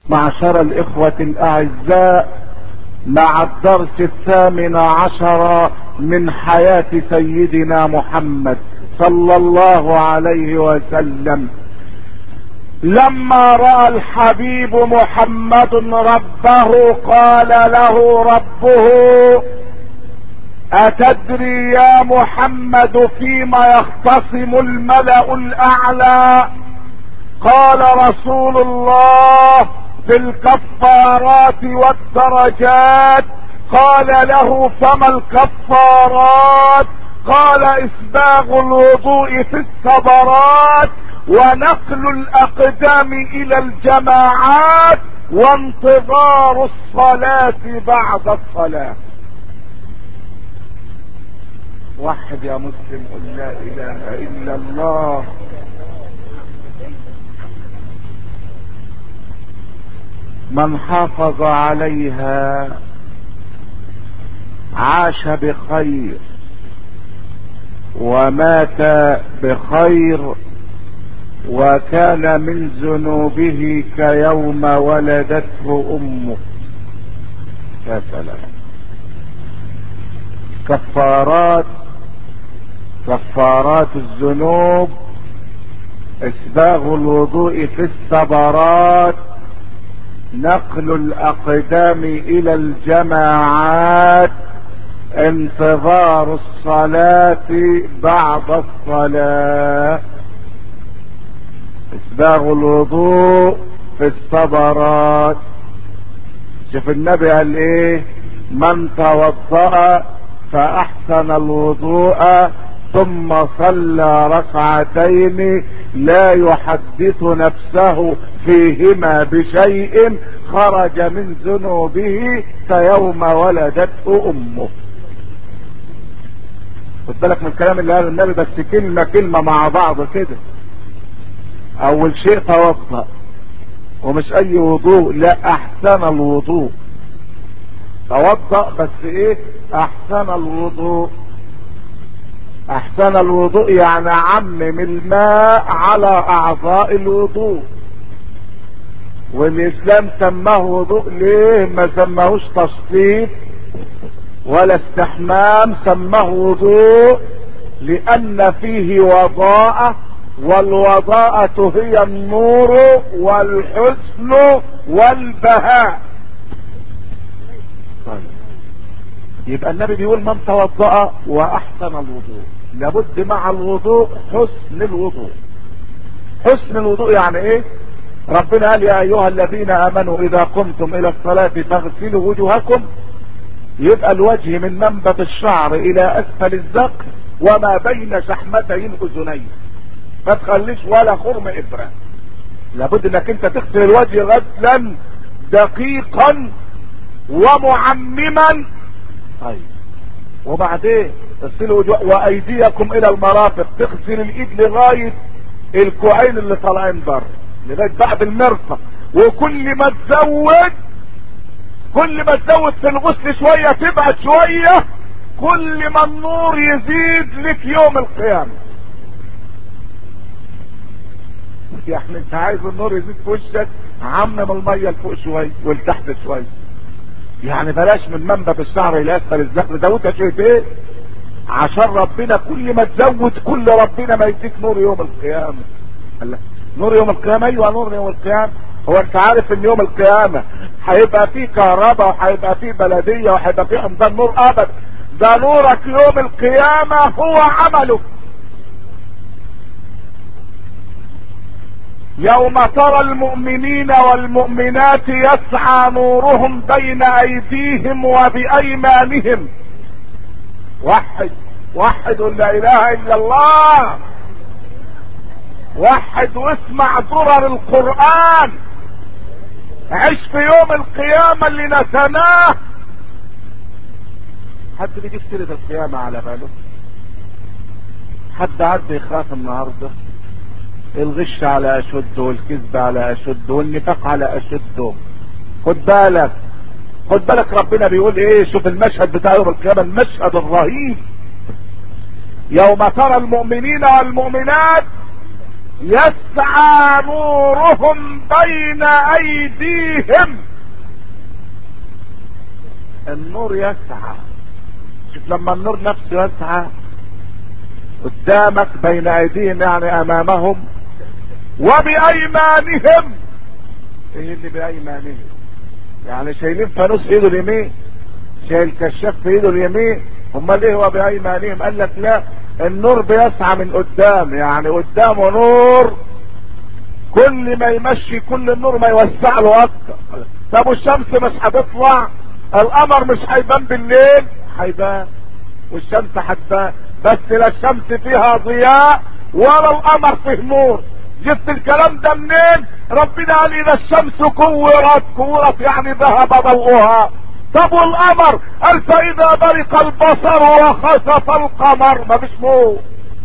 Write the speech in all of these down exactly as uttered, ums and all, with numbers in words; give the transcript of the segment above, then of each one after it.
معشر الإخوة الأعزاء، مع الدرس الثامن عشر من حياة سيدنا محمد صلى الله عليه وسلم. لما رأى الحبيب محمد ربه قال له ربه: أتدري يا محمد فيما يختصم الملأ الأعلى؟ قال رسول الله: في الكفارات والدرجات. قال له: فما الكفارات؟ قال: إسباغ الوضوء في الثبرات، ونقل الأقدام إلى الجماعات، وانتظار الصلاة بعد الصلاة. وحد يا مسلم، قل لا إله إلا الله. من حافظ عليها عاش بخير ومات بخير، وكان من ذنوبه كيوم ولدته امه. يا سلام. كفارات كفارات الذنوب: اسباغ الوضوء في الثبرات، نقل الاقدام الى الجماعات، انتظار الصلاة بعد الصلاة. اسباغ الوضوء في الثبرات. شوف النبي قال ايه: من توضأ فاحسن الوضوء ثم صلى ركعتين لا يحدث نفسه فيهما بشيء خرج من ذنوبه كيوم ولدته امه. خد بالك من الكلام اللي قاله النبي، بس كلمة كلمة مع بعض كده. اول شيء توضأ، ومش اي وضوء، لا، احسن الوضوء. توضأ بس ايه؟ احسن الوضوء. احسن الوضوء يعني عمم الماء على اعضاء الوضوء. والاسلام سماه وضوء ليه؟ ما سماهوش تشطيب ولا استحمام، سماه وضوء لان فيه وضاءة، والوضاءة هي النور والحسن والبهاء. طيب، يبقى النبي بيقول: من توضأ واحسن الوضوء. لابد مع الوضوء حسن الوضوء. حسن الوضوء يعني ايه؟ ربنا قال: يا ايها الذين امنوا اذا قمتم الى الصلاة فاغسلوا وجوهكم. يبقى الوجه من منبت الشعر الى اسفل الذقن وما بين شحمتي الاذنين، ما تخليش ولا خرم ابرة. لابد انك انت تغسل الوجه غسلا دقيقا ومعمما. طيب، وبعدين اغسلوا وجوه وايديكم الى المرافق. تغسل الايد لغايه الكوعين اللي طالعين بره، لغايه بعد المرفق. وكل ما تزود كل ما تزود في الغسل شويه تبعد شويه، كل ما النور يزيد لك يوم القيامه. يعني انت عايز النور يزيد في وشك، عمم الميه لفوق شويه ولتحت شويه. يعني بلاش من منبت الشعر الى اسفل الذقن، زودها شويه ايه؟ عشان ربنا كل ما تزود كل ربنا ما يديك نور يوم القيامه. الله، نور يوم القيامه. ايوه، نور يوم القيامه. هو انت عارف ان يوم القيامه هيبقى فيه كهرباء وهيبقى فيه بلديه وهيبقى فيه حمضان نور؟ ابدا، ده نورك يوم القيامه هو عمله. يوم ترى المؤمنين والمؤمنات يسعى نورهم بين ايديهم وبايمانهم. وحد وحد لا اله الا الله. وحد واسمع درر القرآن. عيش في يوم القيامة اللي نسناه. حد بيجي سيرة القيامة على باله؟ حد عد يخاف النهارده؟ الغش على اشده، والكذب على اشده، والنفاق على اشده. خد بالك خد بالك ربنا بيقول ايه؟ شوف المشهد بتاع يوم القيامة، المشهد الرهيب. يوم ترى المؤمنين والمؤمنات يسعى نورهم بين ايديهم. النور يسعى. شوف لما النور نفسه يسعى قدامك بين ايديهم يعني امامهم وبايمانهم. ايه اللي بايمانهم؟ يعني شايلين فانوس في ايده اليمين، شايل كشاف في ايده اليمين. امال ايه هو بايمانهم؟ قال لك لا، النور بيسعى من قدام، يعني قدامه نور كل ما يمشي كل النور ما يوسع له اكتر. طب والشمس مش هتطلع، القمر مش هيبان بالليل؟ هيبان والشمس هتبان، بس لا الشمس فيها ضياء ولا القمر فيه نور. جبت الكلام ده منين؟ ربنا قال اذا الشمس كورت، كورت يعني ذهب ضوءها. طب والقمر؟ قال فاذا برق البصر وخسف القمر، مفيش نور.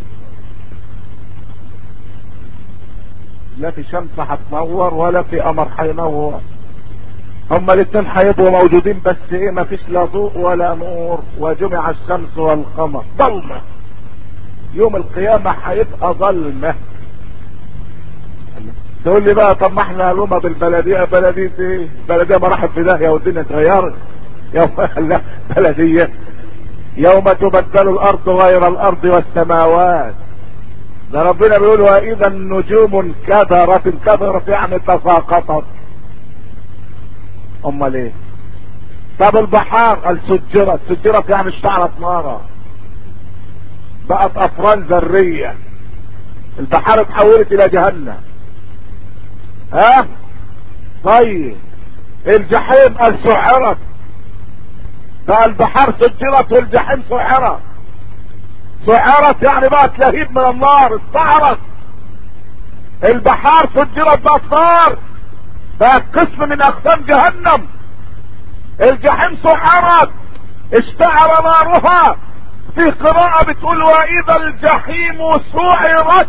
لا في شمس هتنور ولا في قمر هينور، هما الاثنين هيبقوا موجودين بس ايه، مفيش لا ضوء ولا نور. وجمع الشمس والقمر ظلمه، يوم القيامه هيبقى ظلمه. تقول لي بقى طب ما احنا هلومه بالبلديه، بلديه ايه؟ بلديه ما راحت في داهيه والدنيا اتغيرت. يوم لا بلديه يوم تبدل الارض غير الارض والسماوات. ده ربنا بيقول واذا النجوم انكدرت، انكدرت يعني تساقطت. امال ايه؟ طب البحار قال سجرت، سجرت يعني اشتعلت نارا، بقت افران ذريه، البحار اتحولت الى جهنم. ها طيب الجحيم قال سعرت، بقى البحار سجرت والجحيم سعرت. سعرت يعني بقت لهيب من النار، استعرت. البحار سجرت بقت نار، بقت قسم من اقسام جهنم. الجحيم سعرت اشتعل نارها. في قراءة بتقول واذا الجحيم سعرت،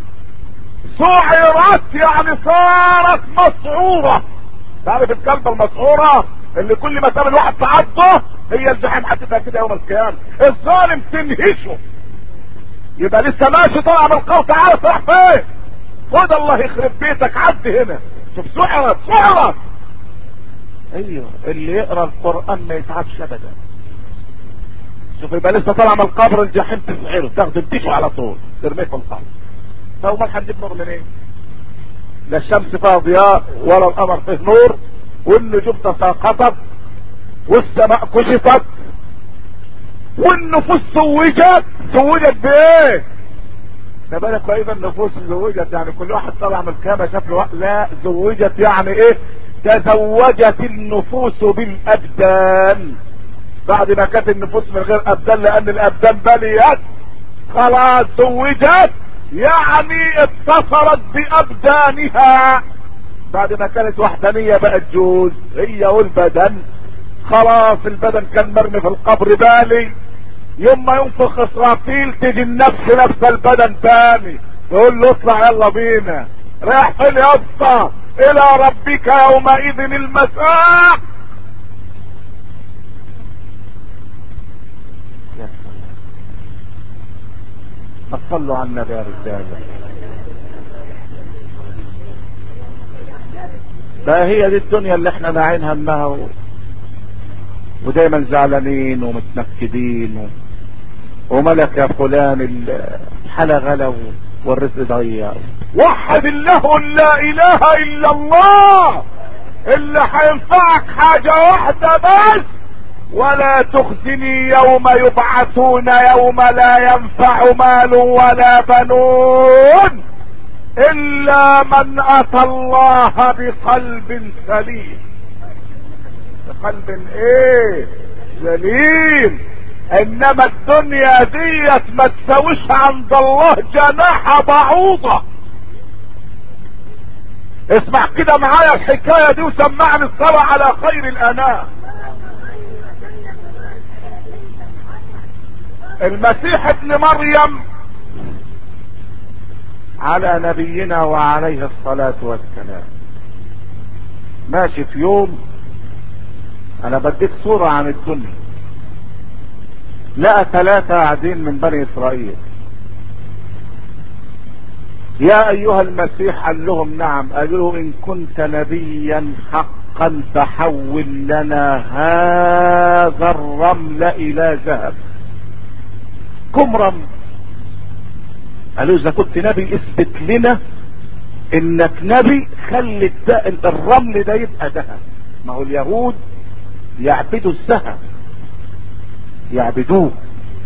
سعرت يعني صارت مسعورة. تعرف الكلبة المسعورة اللي كل ما تعمل واحد تعضه، هي الجحيم هتبقى كده يوم القيامة. الظالم تنهشه، يبقى لسه ماشي طالع من القوة، تعالى تروح فين؟ خد الله يخرب بيتك، عد هنا. شوف سعرت، سعرت. ايوه اللي يقرا القرآن ما يتعبش ابدا. شوف يبقى لسه طالع من القبر، الجحيم تسعره، تاخد تديشه على طول ترميه في القبر. طب ما هنجيب نور منين؟ لا الشمس فيها ضياء ولا القمر فيه نور، والنجوم تساقطت والسماء كشفت والنفوس زوجت. زوجت بايه؟ ده بالك واذا النفوس زوجت يعني كل واحد طلع من القيامه شاف له. لا زوجت يعني ايه؟ تزوجت النفوس بالابدان، بعد ما كانت النفوس من غير ابدان لان الابدان بليت خلاص زوجت يعني اتصلت بابدانها. بعد ما كانت وحدانية بقت جوز، هي والبدن. خلاص البدن كان مرمي في القبر بالي، يوم ما ينفخ اسرافيل تيجي النفس نفس البدن تاني، يقول له اطلع يلا بينا. رايح فين يا اسطى؟ الى ربك يومئذ المساء. صلوا على النبي يا رجاله. بقى هي دي الدنيا اللي احنا ناعين همها و... ودايما زعلانين ومتنكدين و... وملك يا فلان الحلا غلا والرزق ضيع. وحد الله لا اله الا الله اللي هينفعك حاجة واحدة بس، ولا تخزني يوم يبعثون يوم لا ينفع مال ولا بنون الا من اتى الله بقلب سليم. بقلب ايه؟ سليم. انما الدنيا ديت ما تساويش عند الله جناح بعوضة. اسمع كده معايا الحكاية دي وسمعني الصلاة على خير الانام. المسيح ابن مريم على نبينا وعليه الصلاة والسلام ماشي في يوم، انا بديك صورة عن الدنيا، لقى ثلاثة قاعدين من بني اسرائيل يا ايها المسيح. قال لهم نعم. قالوا له ان كنت نبيا حقا فحول لنا هذا الرمل الى ذهب. كم رمل؟ قالوا اذا كنت نبي اثبت لنا انك نبي، خلي الرمل ده يبقى ذهب. ما هو اليهود يعبدوا الذهب، يعبدوه.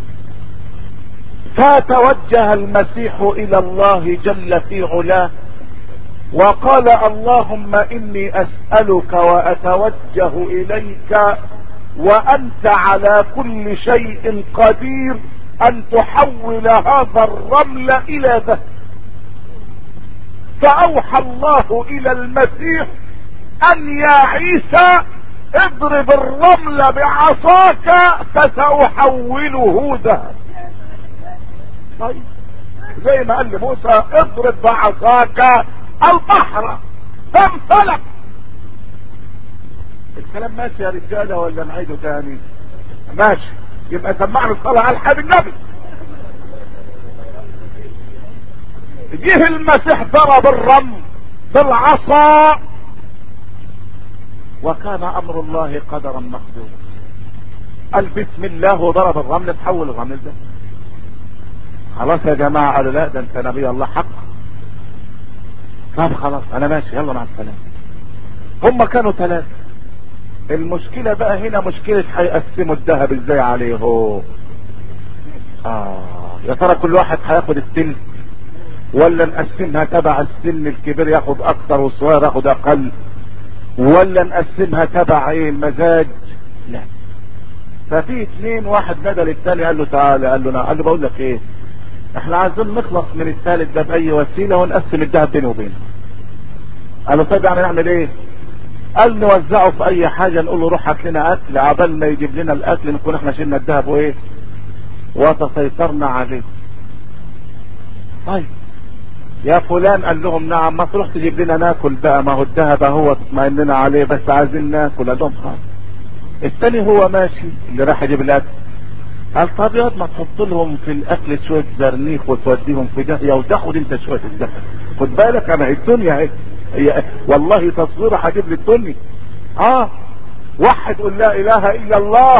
فتوجه المسيح الى الله جل في علاه وقال اللهم اني اسألك واتوجه اليك وانت على كل شيء قدير ان تحول هذا الرمل الى ذهب. فاوحى الله الى المسيح ان يا عيسى اضرب الرمل بعصاك فسأحوله ذهب. طيب زي ما قال لموسى اضرب بعصاك البحر فانفلق. الكلام ماشي يا رجاله ولا نعيده تاني؟ ماشي. يبقى سمعنا الصلاة على الحبيب النبي. جه المسيح ضرب الرمل بالعصا وكان امر الله قدرا مقدورا. قال بسم الله وضرب الرمل تحول الرمل ده. خلاص يا جماعة. قالوا لا ده انت نبي الله حق. طب خلاص انا ماشي يلا مع السلامة. هم كانوا ثلاثة. المشكلة بقى هنا مشكلة هيقسموا الذهب ازاي عليه. اه يا ترى كل واحد هياخد التلت ولا نقسمها تبع السن؟ الكبير ياخد اكتر والصغير ياخد اقل، ولا نقسمها تبع ايه المزاج؟ لا. ففي اثنين، واحد نادى للتاني قال له تعالى. قال له لا. قال له بقول لك ايه، احنا عايزين نخلص من الثالث ده باي وسيله ونقسم الذهب بينه وبينه. قال له طيب يعني نعمل ايه؟ قال نوزعه في اي حاجه، نقول له روح هات لنا اكل، عبال ما يجيب لنا الاكل نكون احنا شلنا الذهب وايه وتسيطرنا عليه. طيب يا فلان. قال لهم نعم. ما تروح تجيب لنا ناكل بقى، ما هو الذهب هو تطمئننا عليه بس عايزين ناكل. قال لهم خلاص. الثاني هو ماشي اللي راح يجيب الاكل. قال طب ياض ما تحط لهم في الاكل شويه زرنيخ وتوديهم في داهيه وتاخد انت شويه الذهب. خد بالك انا الدنيا اهي هي والله تصويره هجيب لي الدنيا. اه واحد قل لا اله الا الله.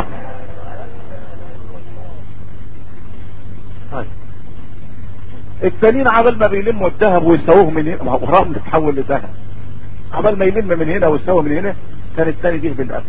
طيب التانيين عبال ما بيلموا الذهب ويسووه من هنا، ما هو رمل تتحول لذهب، عبال ما يلم من هنا ويسووه من هنا كان التاني جه بالاكل.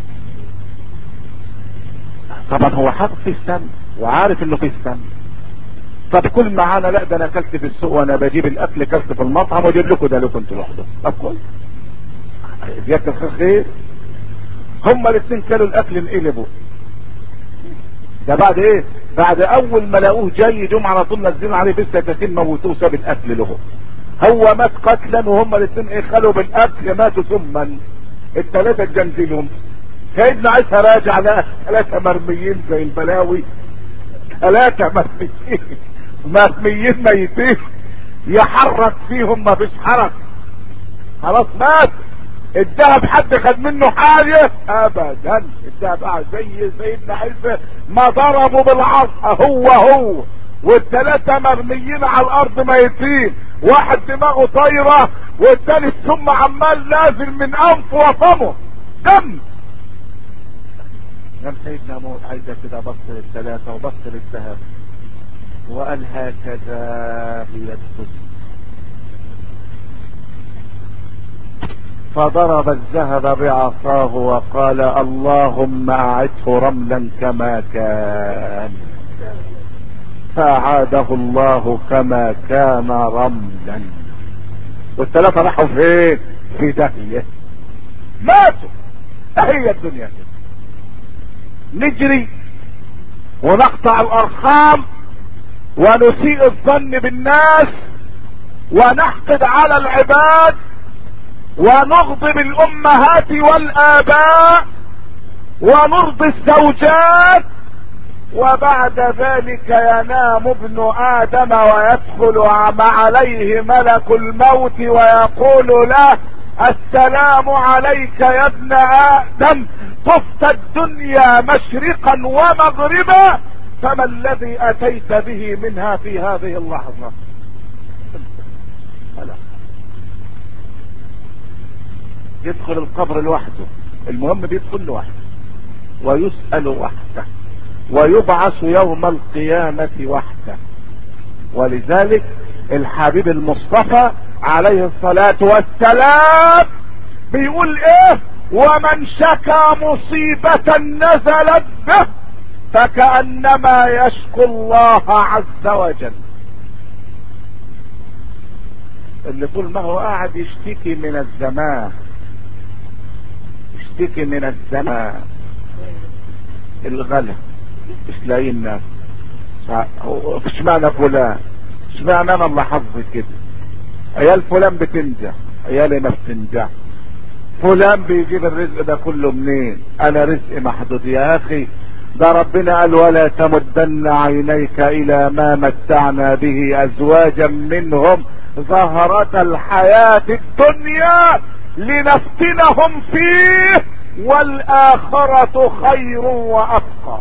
طبعا هو حاطط فيه السم وعارف انه فيه السم. طب كل معانا. لا ده انا اكلت في السوق وانا بجيب الاكل، اكلت في المطعم واجيب لكم ده لكم انتوا لوحدكم. طب كويس زيادة الخير. هما الاثنين كانوا الاكل انقلبوا. ده بعد ايه؟ بعد اول ما لقوه جاي جم على طول نزلوا عليه بالسكاكين موتوه ساب الاكل له. هو مات قتلا وهما الاثنين ايه خلوا بالاكل ماتوا ثما. الثلاثه اتجنزلهم. سيدنا عيسى راجع لقى ثلاثه مرميين زي البلاوي. ثلاثه مرميين مرميين ميتين يحرك فيهم ما فيش حرك. خلاص مات. الذهب حد خد منه حاجه ابدا. الذهب قاعد زي سيدنا عيسى ما ضربوا بالعصا هو هو، والثلاثه مرميين على الارض ميتين. واحد دماغه طايره والثاني السم عمال نازل من انفه وفمه دم. قام سيدنا موت عايزه كده بص للثلاثه وبص للذهب وقال هكذا هي الدنيا. فضرب الذهب بعصاه وقال اللهم اعده رملا كما كان. فاعاده الله كما كان رملا. والثلاثه راحوا فين؟ في داهيه ماتوا. هي الدنيا كده. نجري ونقطع الارحام ونسيء الظن بالناس ونحقد على العباد ونغضب الامهات والاباء ونرضي الزوجات، وبعد ذلك ينام ابن ادم ويدخل عليه ملك الموت ويقول له السلام عليك يا ابن ادم، طفت الدنيا مشرقا ومغربا، فما الذي اتيت به منها في هذه اللحظة؟ يدخل القبر لوحده، المهم بيدخل لوحده ويسأل وحده ويبعث يوم القيامة وحده. ولذلك الحبيب المصطفى عليه الصلاة والسلام بيقول ايه: ومن شكى مصيبة نزلت به فكأنما يشكو الله عز وجل. اللي طول ما هو قاعد يشتكي من الزمان، يشتكي من الزمان، الغلا مش لاقيين الناس، اشمعنى فلان، اشمعنى انا اللي حظي كده، عيال فلان بتنجح عيالي ما بتنجح، فلان بيجيب الرزق ده كله منين، انا رزقي محدود. يا اخي ده ربنا قال: ولا تمدن عينيك الى ما متعنا به ازواجا منهم زهرة الحياة الدنيا لنفتنهم فيه والآخرة خير وأبقى.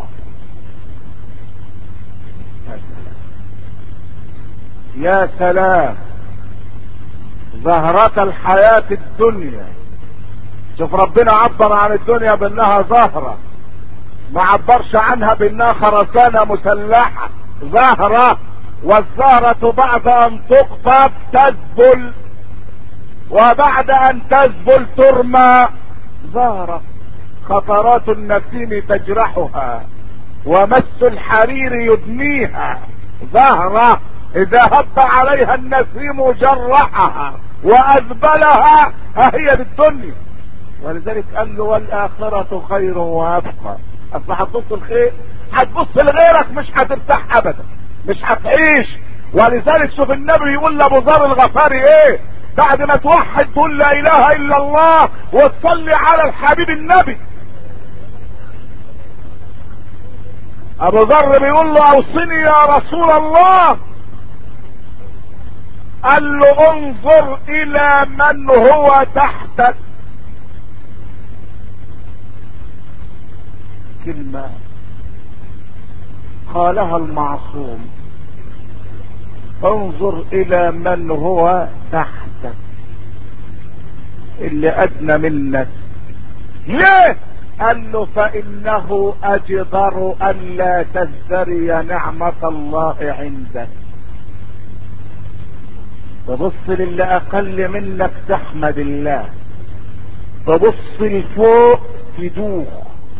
يا سلام، زهرة الحياة الدنيا. شوف ربنا عبر عن الدنيا بانها زهرة، ما عبرش عنها بانها خرسانة مسلحة. زهرة، والزهرة بعد ان تقطف تذبل، وبعد ان تذبل ترمى. زهرة خطرات النسيم تجرحها ومس الحرير يدنيها. زهرة اذا هب عليها النسيم جرحها واذبلها، هي بالدنيا. ولذلك قال له: والاخرة خير وابقى. اصل هتبص الخير، هتبص لغيرك مش هترتاح ابدا، مش هتعيش. ولذلك شوف النبي يقول لابو ذر الغفاري ايه بعد ما توحد تقول لا اله الا الله وتصلي على الحبيب النبي. ابو ذر بيقول له: اوصني يا رسول الله. قال له: انظر الى من هو تحتك. كلمة قالها المعصوم: انظر الى من هو تحتك، اللي ادنى منك. ليه؟ قال له: فانه اجدر الا تزدري نعمة الله عندك. تبص للي اقل منك تحمد الله، تبص لفوق تدوخ.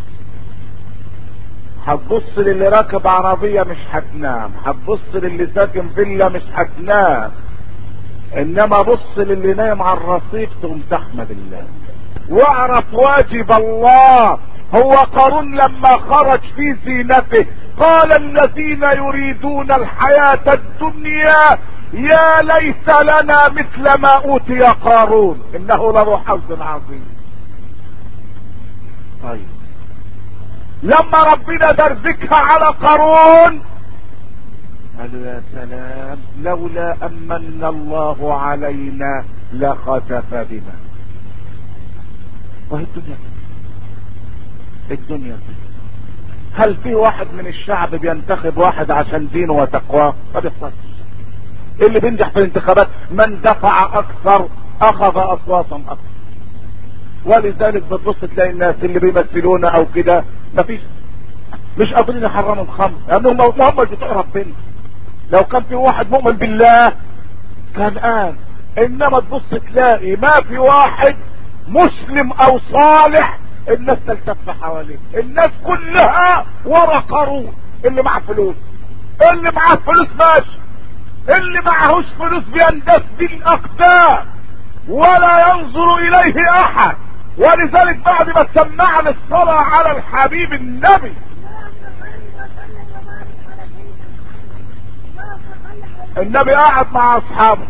هتبص للي راكب عربية مش هتنام، هتبص للي ساكن فيلا مش هتنام، انما بص للي نايم على الرصيف تقوم تحمد الله. واعرف واجب الله. هو قارون لما خرج في زينته قال: الذين يريدون الحياة الدنيا يا ليت لنا مثل ما اوتي قارون انه لذو حظ عظيم. طيب لما ربنا دربكها على قارون قالوا: يا سلام، لولا امن الله علينا لخسف بنا. وهي الدنيا الدنيا هل في واحد من الشعب بينتخب واحد عشان دينه وتقواه؟ ما بيحصلش. اللي بينجح في الانتخابات من دفع اكثر اخذ اصواتا اكثر. ولذلك بتبص تلاقي الناس اللي بيمثلونا او كده مفيش، مش قادرين يحرموا الخمر لانهم ما هم بتوع ربنا. لو كان في واحد مؤمن بالله كان قال، انما تبص تلاقي ما في واحد مسلم او صالح الناس تلتف حواليه. الناس كلها ورا قارون. اللي معاه فلوس، اللي معاه فلوس ماشي، اللي معهوش فلوس بيندس بالاقدام ولا ينظر اليه احد. ولذلك بعد ما سمعنا الصلاة على الحبيب النبي النبي قاعد مع اصحابه،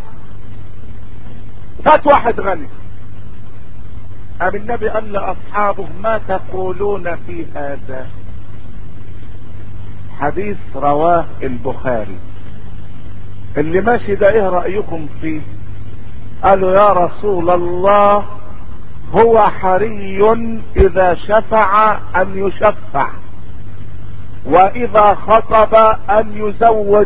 فات واحد غني. قام النبي قال لاصحابه: ما تقولون في هذا؟ حديث رواه البخاري. اللي ماشي ده ايه رأيكم فيه؟ قالوا: يا رسول الله هو حري اذا شفع ان يشفع، واذا خطب ان يزوج،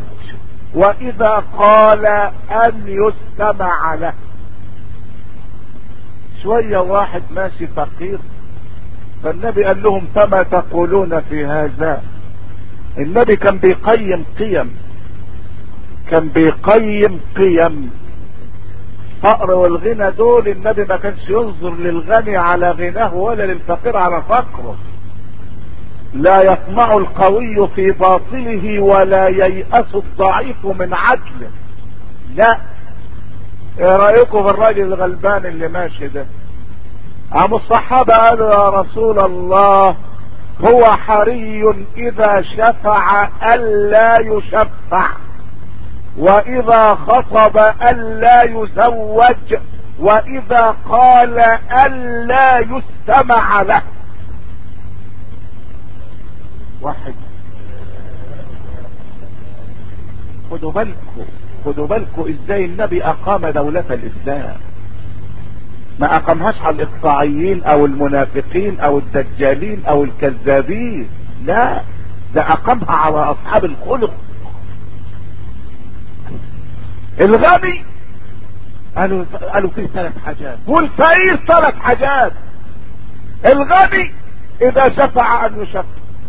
واذا قال ان يستمع له. شوية واحد ماشي فقير، فالنبي قال لهم فما تقولون في هذا؟ النبي كان بيقيم قيم، كان بيقيم قيم. الفقر والغنى دول النبي ما كانش ينظر للغني على غناه ولا للفقير على فقره. لا يطمع القوي في باطله ولا ييأس الضعيف من عدله. لا. ايه رأيكم في الراجل الغلبان اللي ماشي ده؟ قاموا الصحابة قالوا يا رسول الله هو حري اذا شفع الا يشفع، واذا خطب الا يزوج، واذا قال الا يستمع له. واحد. خدوا بالكم، خدوا بالكم ازاي النبي اقام دولة الاسلام. ما اقامهاش على الاقطاعيين او المنافقين او الدجالين او الكذابين، لا، ده اقامها على اصحاب الخلق. الغني قالوا قالوا فيه ثلاث حاجات، والفقير ثلاث حاجات. الغني اذا شفع ان يشفع،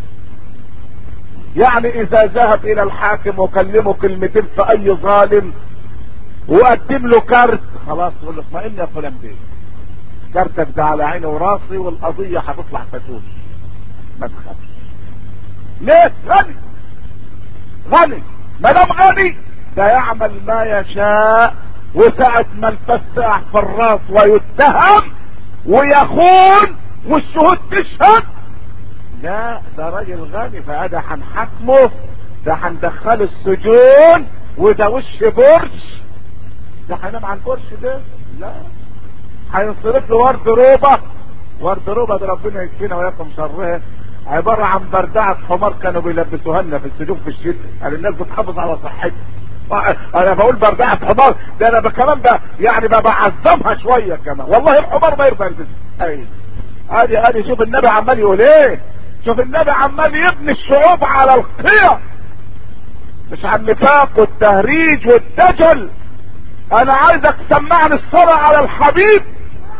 يعني اذا ذهب الى الحاكم وكلمه كلمتين في اي ظالم وقدم له كارت، خلاص يقول له اطمئن يا فلان بيه، كارتك ده على عيني وراسي والقضيه هتطلع فتوش، ما تخافش. ليه؟ غني. غني ما دام غني ده يعمل ما يشاء، وساعة ما الفساح في الراس ويتهم ويخون والشهود تشهد، لا ده راجل غني، فهذا هنحاكمه، ده هندخله السجون، وده وش برش، ده هينام على البرش ده؟ لا، هينصرف له ورد روبه. ورد روبه ده ربنا يكفينا وياكم شرها، عباره عن بردعه حمار كانوا بيلبسوها لنا في السجون في الشتاء، يعني الناس بتحافظ على صحتها. انا بقول بردعه حمار، ده انا كمان ده يعني بعظمها شويه كمان، والله الحمار ما يرضى يلبسها. ايوه ادي ادي شوف النبي عمال يقول ايه، شوف النبي عمال يبني الشعوب على القيم، مش على النفاق والتهريج والدجل. انا عايزك تسمعني الصلاة على الحبيب.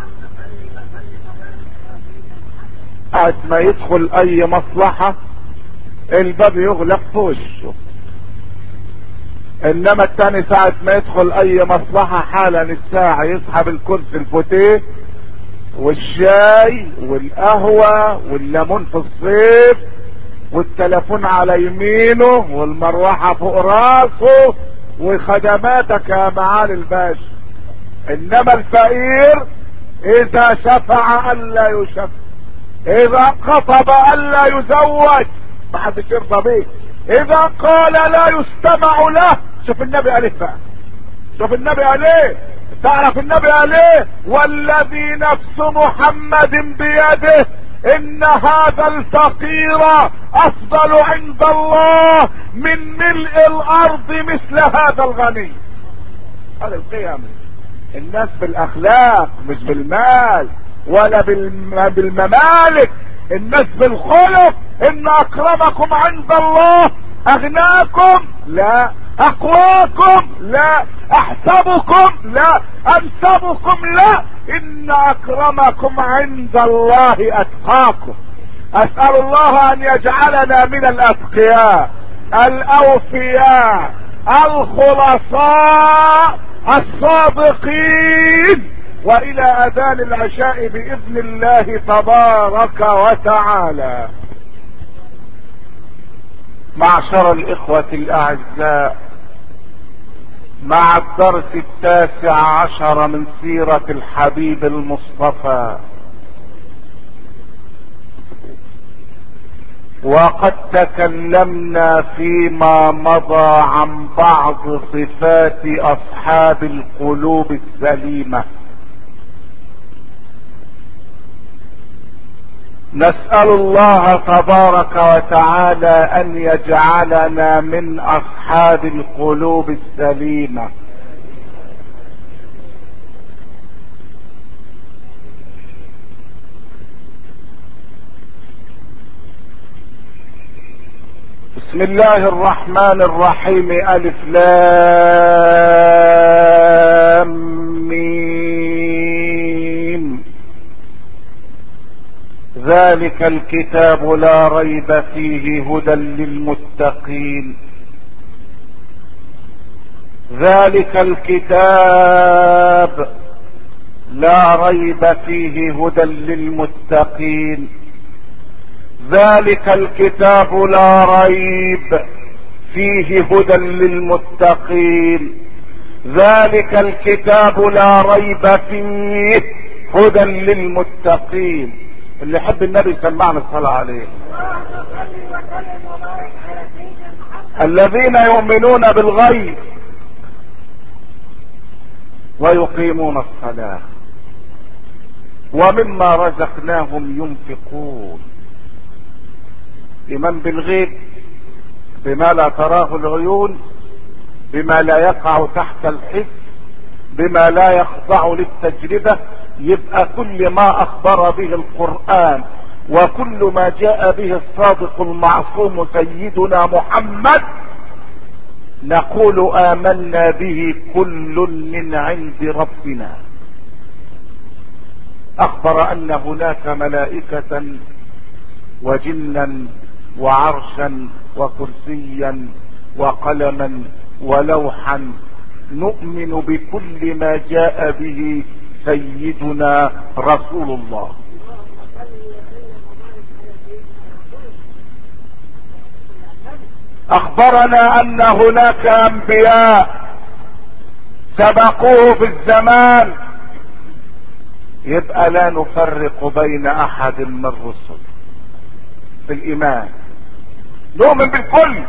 قاعد ما يدخل اي مصلحة الباب يغلق في وشه، انما التاني ساعة ما يدخل اي مصلحة حالا الساعة يسحب الكرسي الفوتيه والشاي والقهوة والليمون في الصيف والتلفون على يمينه والمروحة فوق راسه وخدماتك يا معالي الباشا. انما الفقير اذا شفع الا يشفع، اذا خطب الا يزوج، ما حدش يرضى بيه، اذا قال لا يستمع له. شوف النبي قال ايه بقى، شوف النبي قال ايه، تعرف النبي قال ايه؟ والذي نفس محمد بيده ان هذا الفقير افضل عند الله من ملء الارض مثل هذا الغني. هذا القيم. الناس بالاخلاق مش بالمال ولا بالممالك، الناس بالخلق. ان اكرمكم عند الله اغناكم، لا اقواكم، لا احسبكم، لا انسبكم، لا، ان اكرمكم عند الله اتقاكم. اسأل الله ان يجعلنا من الاتقياء الاوفياء الخلصاء الصادقين. والى اذان العشاء باذن الله تبارك وتعالى. معشر الاخوة الاعزاء، مع الدرس التاسع عشر من سيرة الحبيب المصطفى، وقد تكلمنا فيما مضى عن بعض صفات اصحاب القلوب السليمة. نسأل الله تبارك وتعالى ان يجعلنا من اصحاب القلوب السليمة. بسم الله الرحمن الرحيم. الف لام ميم. ذلك الكتاب لا ريب فيه هدى للمتقين. ذلك الكتاب لا ريب فيه هدى للمتقين. ذلك الكتاب لا ريب فيه هدى للمتقين. ذلك الكتاب لا ريب فيه هدى للمتقين. اللي يحب النبي سمعنا الصلاة عليه. الذين يؤمنون بالغيب ويقيمون الصلاة ومما رزقناهم ينفقون. إيمان بالغيب بما لا تراه العيون، بما لا يقع تحت الحس، بما لا يخضع للتجربة. يبقى كل ما اخبر به القرآن وكل ما جاء به الصادق المعصوم سيدنا محمد نقول آمنا به كل من عند ربنا. اخبر ان هناك ملائكة وجنا وعرشا وكرسيا وقلما ولوحا. نؤمن بكل ما جاء به سيدنا رسول الله. اخبرنا ان هناك انبياء سبقوه في الزمان. يبقى لا نفرق بين احد من الرسل في الايمان، نؤمن بالكل.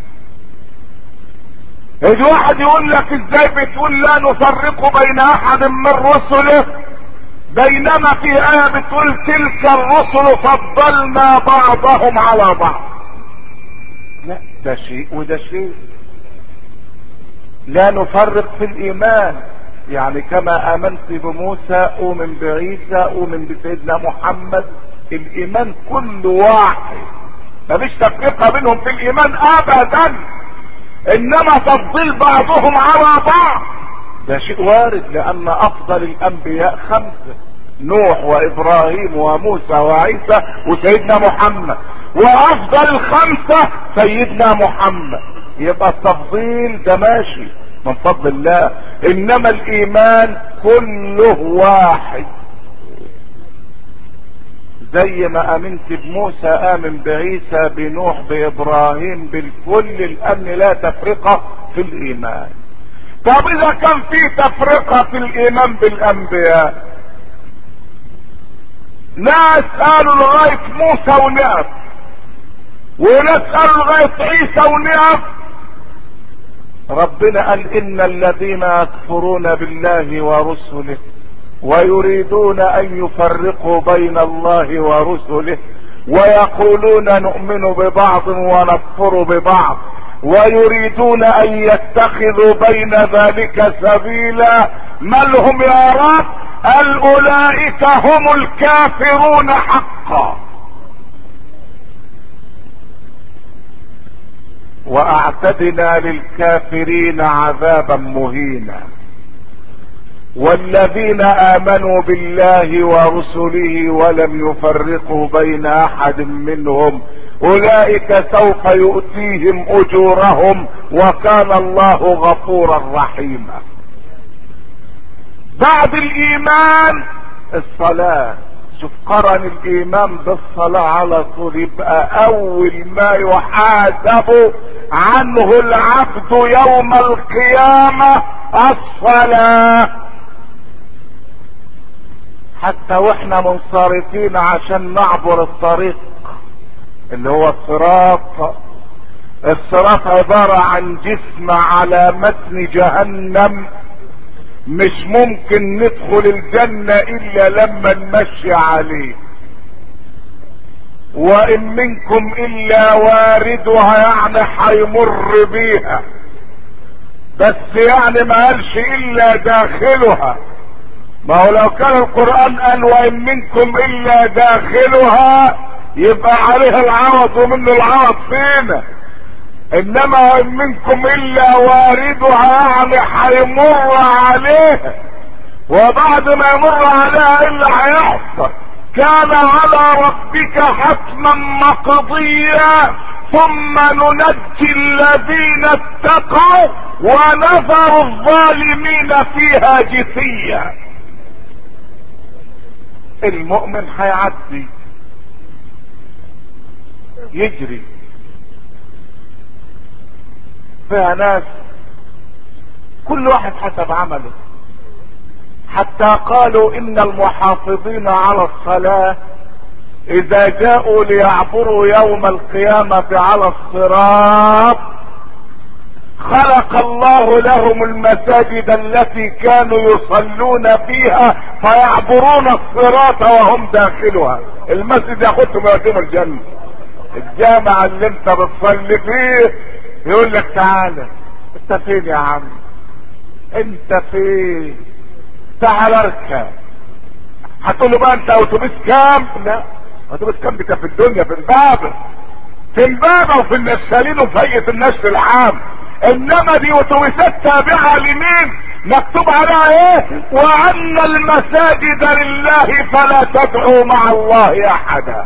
يجي واحد يقول لك ازاي بتقول لا نفرق بين احد من رسله بينما في آية بتقول تلك الرسل فضلنا بعضهم على بعض؟ لا، ده شيء وده شيء. لا نفرق في الايمان، يعني كما امنت بموسى اؤمن بعيسى اؤمن بسيدنا محمد. الايمان كل واحد، مفيش تفرقة بينهم في الايمان ابدا، انما تفضيل بعضهم على بعض ده شيء وارد، لان افضل الانبياء خمسة: نوح وابراهيم وموسى وعيسى وسيدنا محمد، وافضل الخمسة سيدنا محمد. يبقى التفضيل ده ماشي من فضل الله، انما الايمان كله واحد. زي ما امنت بموسى امن بعيسى بنوح بابراهيم بالكل، الامن لا تفرقة في الايمان. طب اذا كان في تفرقة في الايمان بالانبياء، ناس قالوا لغاية موسى ونقف، وناس قالوا لغاية عيسى ونقف. ربنا قال ان الذين يكفرون بالله ورسله ويريدون ان يفرقوا بين الله ورسله ويقولون نؤمن ببعض ونكفر ببعض ويريدون ان يتخذوا بين ذلك سبيلا، ما لهم يا رب؟ قال اولئك هم الكافرون حقا. واعتدنا للكافرين عذابا مهينا. والذين امنوا بالله ورسله ولم يفرقوا بين احد منهم اولئك سوف يؤتيهم اجورهم وكان الله غفورا رحيما. بعد الايمان الصلاة. شوف قرن الايمان بالصلاة على طول، يبقى اول ما يحاسب عنه العبد يوم القيامة الصلاة. حتى واحنا منصرفين عشان نعبر الطريق اللي هو الصراط. الصراط عبارة عن جسم على متن جهنم، مش ممكن ندخل الجنة الا لما نمشي عليه. وان منكم الا واردها، يعني هيمر بيها، بس يعني ما قالش الا داخلها. ما هو لو كان القرآن قال وان منكم الا داخلها يبقى عليها العوض ومنه العوض فينا، انما وان منكم الا واردها يعني هيمر عليها، وبعد ما يمر عليها ايه اللي هيحصل؟ كان على ربك حتما مقضيا ثم ننجي الذين اتقوا ونذر الظالمين فيها جثيا. المؤمن هيعدي يجري فيها ناس كل واحد حسب عمله، حتى قالوا ان المحافظين على الصلاة اذا جاءوا ليعبروا يوم القيامة على الصراط خلق الله لهم المساجد التي كانوا يصلون فيها فيعبرون الصراط وهم داخلها. المسجد ياخدهم يوديهم الجنة. الجامع اللي انت بتصلي فيه يقول لك تعالى انت فين يا عم، انت فين، تعال اركب. هتقول له بقى انت اتوبيس كام؟ لا، اتوبيس كام دي في الدنيا في الباب في الباب وفي النشالين وفي هيئة النشر العام، انما دي اتوبيسات تابعة لمين؟ مكتوب عليها ايه؟ وان المساجد لله فلا تدعوا مع الله احدا.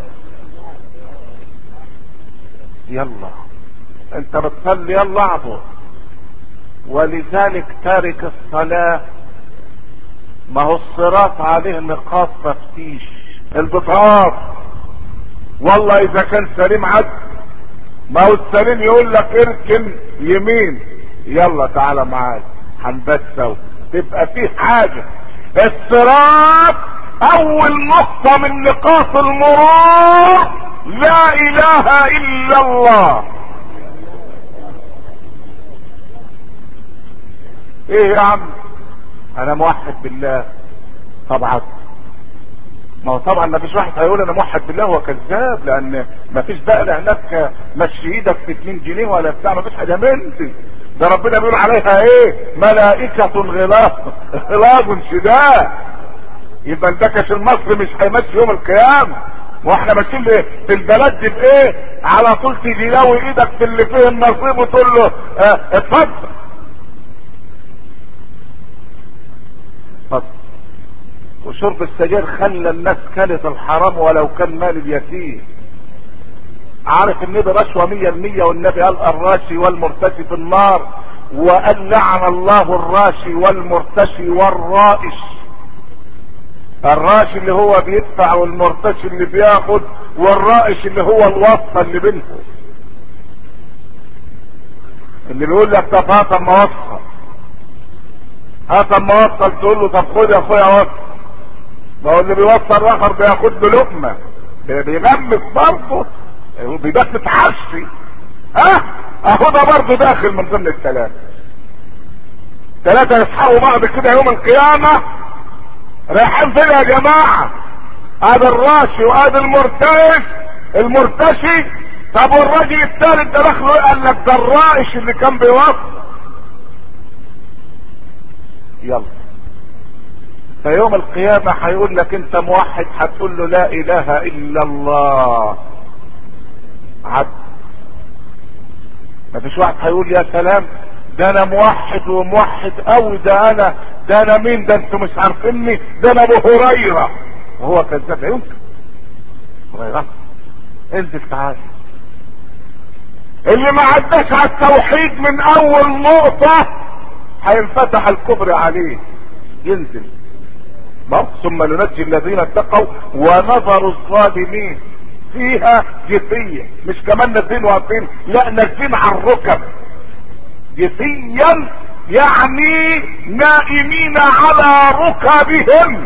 يلا انت بتصلي يلا اعبد. ولذلك تارك الصلاة ما هو الصراط عليه نقاط تفتيش البطاقات، والله اذا كان سليم عد، ما هو السليم يقول لك اركن يمين، يلا تعالى معايا هنبات سوا، تبقى فيه حاجة. الصراط اول نقطة من نقاط المرور لا اله الا الله. ايه يا عم انا موحد بالله؟ طبعا ما هو طبعا ما فيش واحد هيقول انا موحد بالله هو كذاب، لان ما فيش بقى هناك مشي ايدك في اتنين جنيه ولا بتاع، ما فيش حاجه من دي. ده ربنا بيقول عليها ايه؟ ملائكة غلاظ غلاظ شداد. يبقى البكش المصري مش هيمشي يوم القيامة، واحنا ماشيين في البلد دي بايه؟ على طول تيجي لوي ايدك في اللي فيه النصيب وتقول له اه اتفضل اتفضل. وشرب السجاير خلى الناس كلت الحرام ولو كان مال اليتيم. عارف ان ده رشوه مية المية، والنبي قال الراشي والمرتشي في النار، وقال لعن الله الراشي والمرتشي والرائش. الراشي اللي هو بيدفع والمرتشي اللي بياخد والرائش اللي هو الواسطه اللي بينهم، اللي بيقول لك طب هات اما اوصل هات اما اوصل، تقول له طب خد يا اخويا وصل. ما هو اللي بيوصل الاخر بياخد له لقمه بيغمس برضه بيبقى عشري. اه اهو ده برضه داخل من ضمن الثلاثه. ثلاثه يصحوا بعض كده يوم القيامه رايحين فين يا جماعه؟ ادي الراشي وادي المرتشي المرتشي. طب والراجل الثالث ده دخله قال لك ده الرائش اللي كان بيوصل. يلا فيوم القيامة هيقول لك انت موحد، هتقول له لا اله الا الله. عبد ما فيش واحد هيقول يا سلام ده انا موحد وموحد قوي، ده انا ده انا مين ده انتوا مش عارفيني، ده انا ابو هريرة. وهو كذاب يمكن هريرة. انزل تعال. اللي ما عداش على التوحيد من اول نقطة هينفتح الكبر عليه ينزل. ثم ننجي الذين اتقوا ونذر الظالمين فيها جثيا. مش كمان نازلين واقفين، لا نازلين على الركب جثيا، يعني نائمين على ركبهم.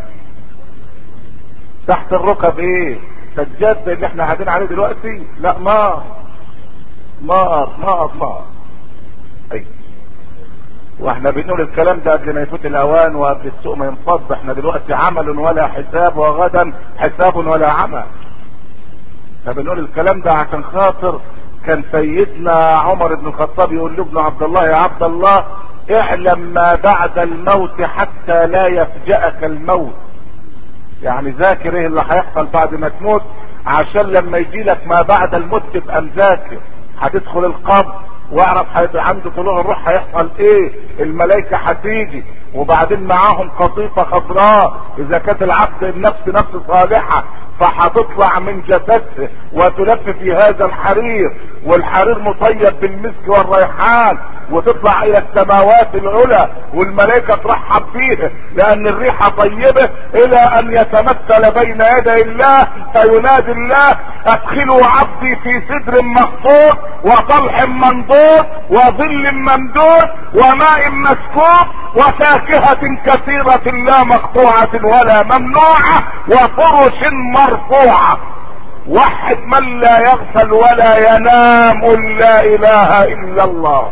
تحت الركب ايه؟ سجاد اللي احنا قاعدين عليه دلوقتي؟ لا نار نار نار نار. اي واحنا بنقول الكلام ده قبل ما يفوت الاوان وقبل السوق ما ينفض. احنا دلوقتي عمل ولا حساب، وغدا حساب ولا عمل. فبنقول الكلام ده عشان خاطر كان سيدنا عمر بن الخطاب يقول له ابن عبد الله يا عبد الله اعلم ما بعد الموت حتى لا يفجأك الموت. يعني ذاكر ايه اللي هيحصل بعد ما تموت، عشان لما يجي لك ما بعد الموت تبقى مذاكر. هتدخل القبر واعرف هيبقى عنده طلوع الروح هيحصل ايه، الملائكة هتيجي وبعدين معاهم قطيفة خضراء، اذا كانت العبد النفس نفس صالحة فهتطلع من جسده وتلف في هذا الحرير، والحرير مطيب بالمسك والريحان، وتطلع الى السماوات العلى والملائكة ترحب فيه لان الريحة طيبة، الى ان يتمثل بين يدي الله فينادي الله ادخلوا عبدي في سدر مخطوط وطلح منضود وظل ممدود وماء مسكوب وفاكهة كثيرة لا مقطوعة ولا ممنوعة وفرش مرفوعة. وحد من لا يغفل ولا ينام، قل لا اله الا الله.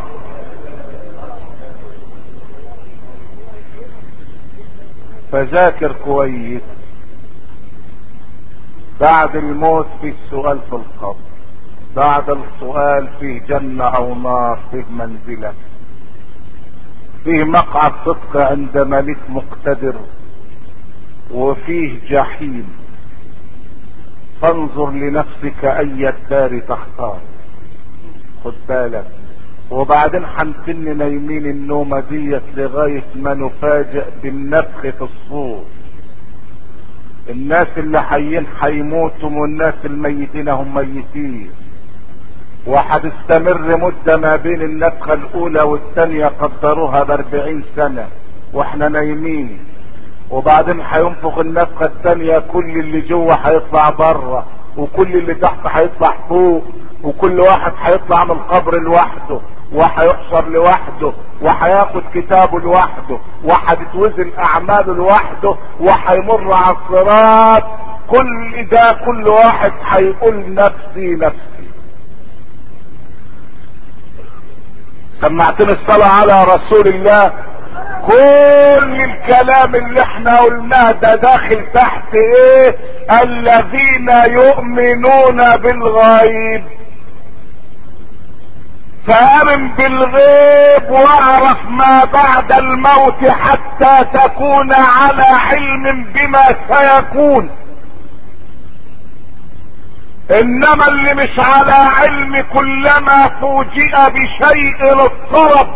فذاكر كويس، بعد الموت في السؤال في القبر، بعد السؤال فيه جنة او نار، فيه منزلة، فيه مقعد صدق عند ملك مقتدر، وفيه جحيم. فانظر لنفسك اي الدار تختار، خد بالك. وبعدين حنتن نايمين النومة ديت لغاية ما نفاجئ بالنفخ في الصور. الناس اللي حيين حيموتوا والناس الميتين هم ميتين، وحتستمر مدة ما بين النفخة الاولى والثانية قدروها باربعين سنة واحنا نايمين. وبعدين هينفخ النفخة الثانية، كل اللي جوه هيطلع بره وكل اللي تحت هيطلع فوق، وكل واحد هيطلع من القبر لوحده وهيحشر لوحده وهياخد كتابه لوحده وهتتوزن اعماله لوحده وهيمر على الصراط. كل ده كل واحد هيقول نفسي نفسي. سمعتني الصلاة على رسول الله. كل الكلام اللي احنا قلناه ده داخل تحت ايه؟ الذين يؤمنون بالغيب. فآمن بالغيب واعرف ما بعد الموت حتى تكون على علم بما سيكون. انما اللي مش على علم كلما فوجئ بشيء اضطرب.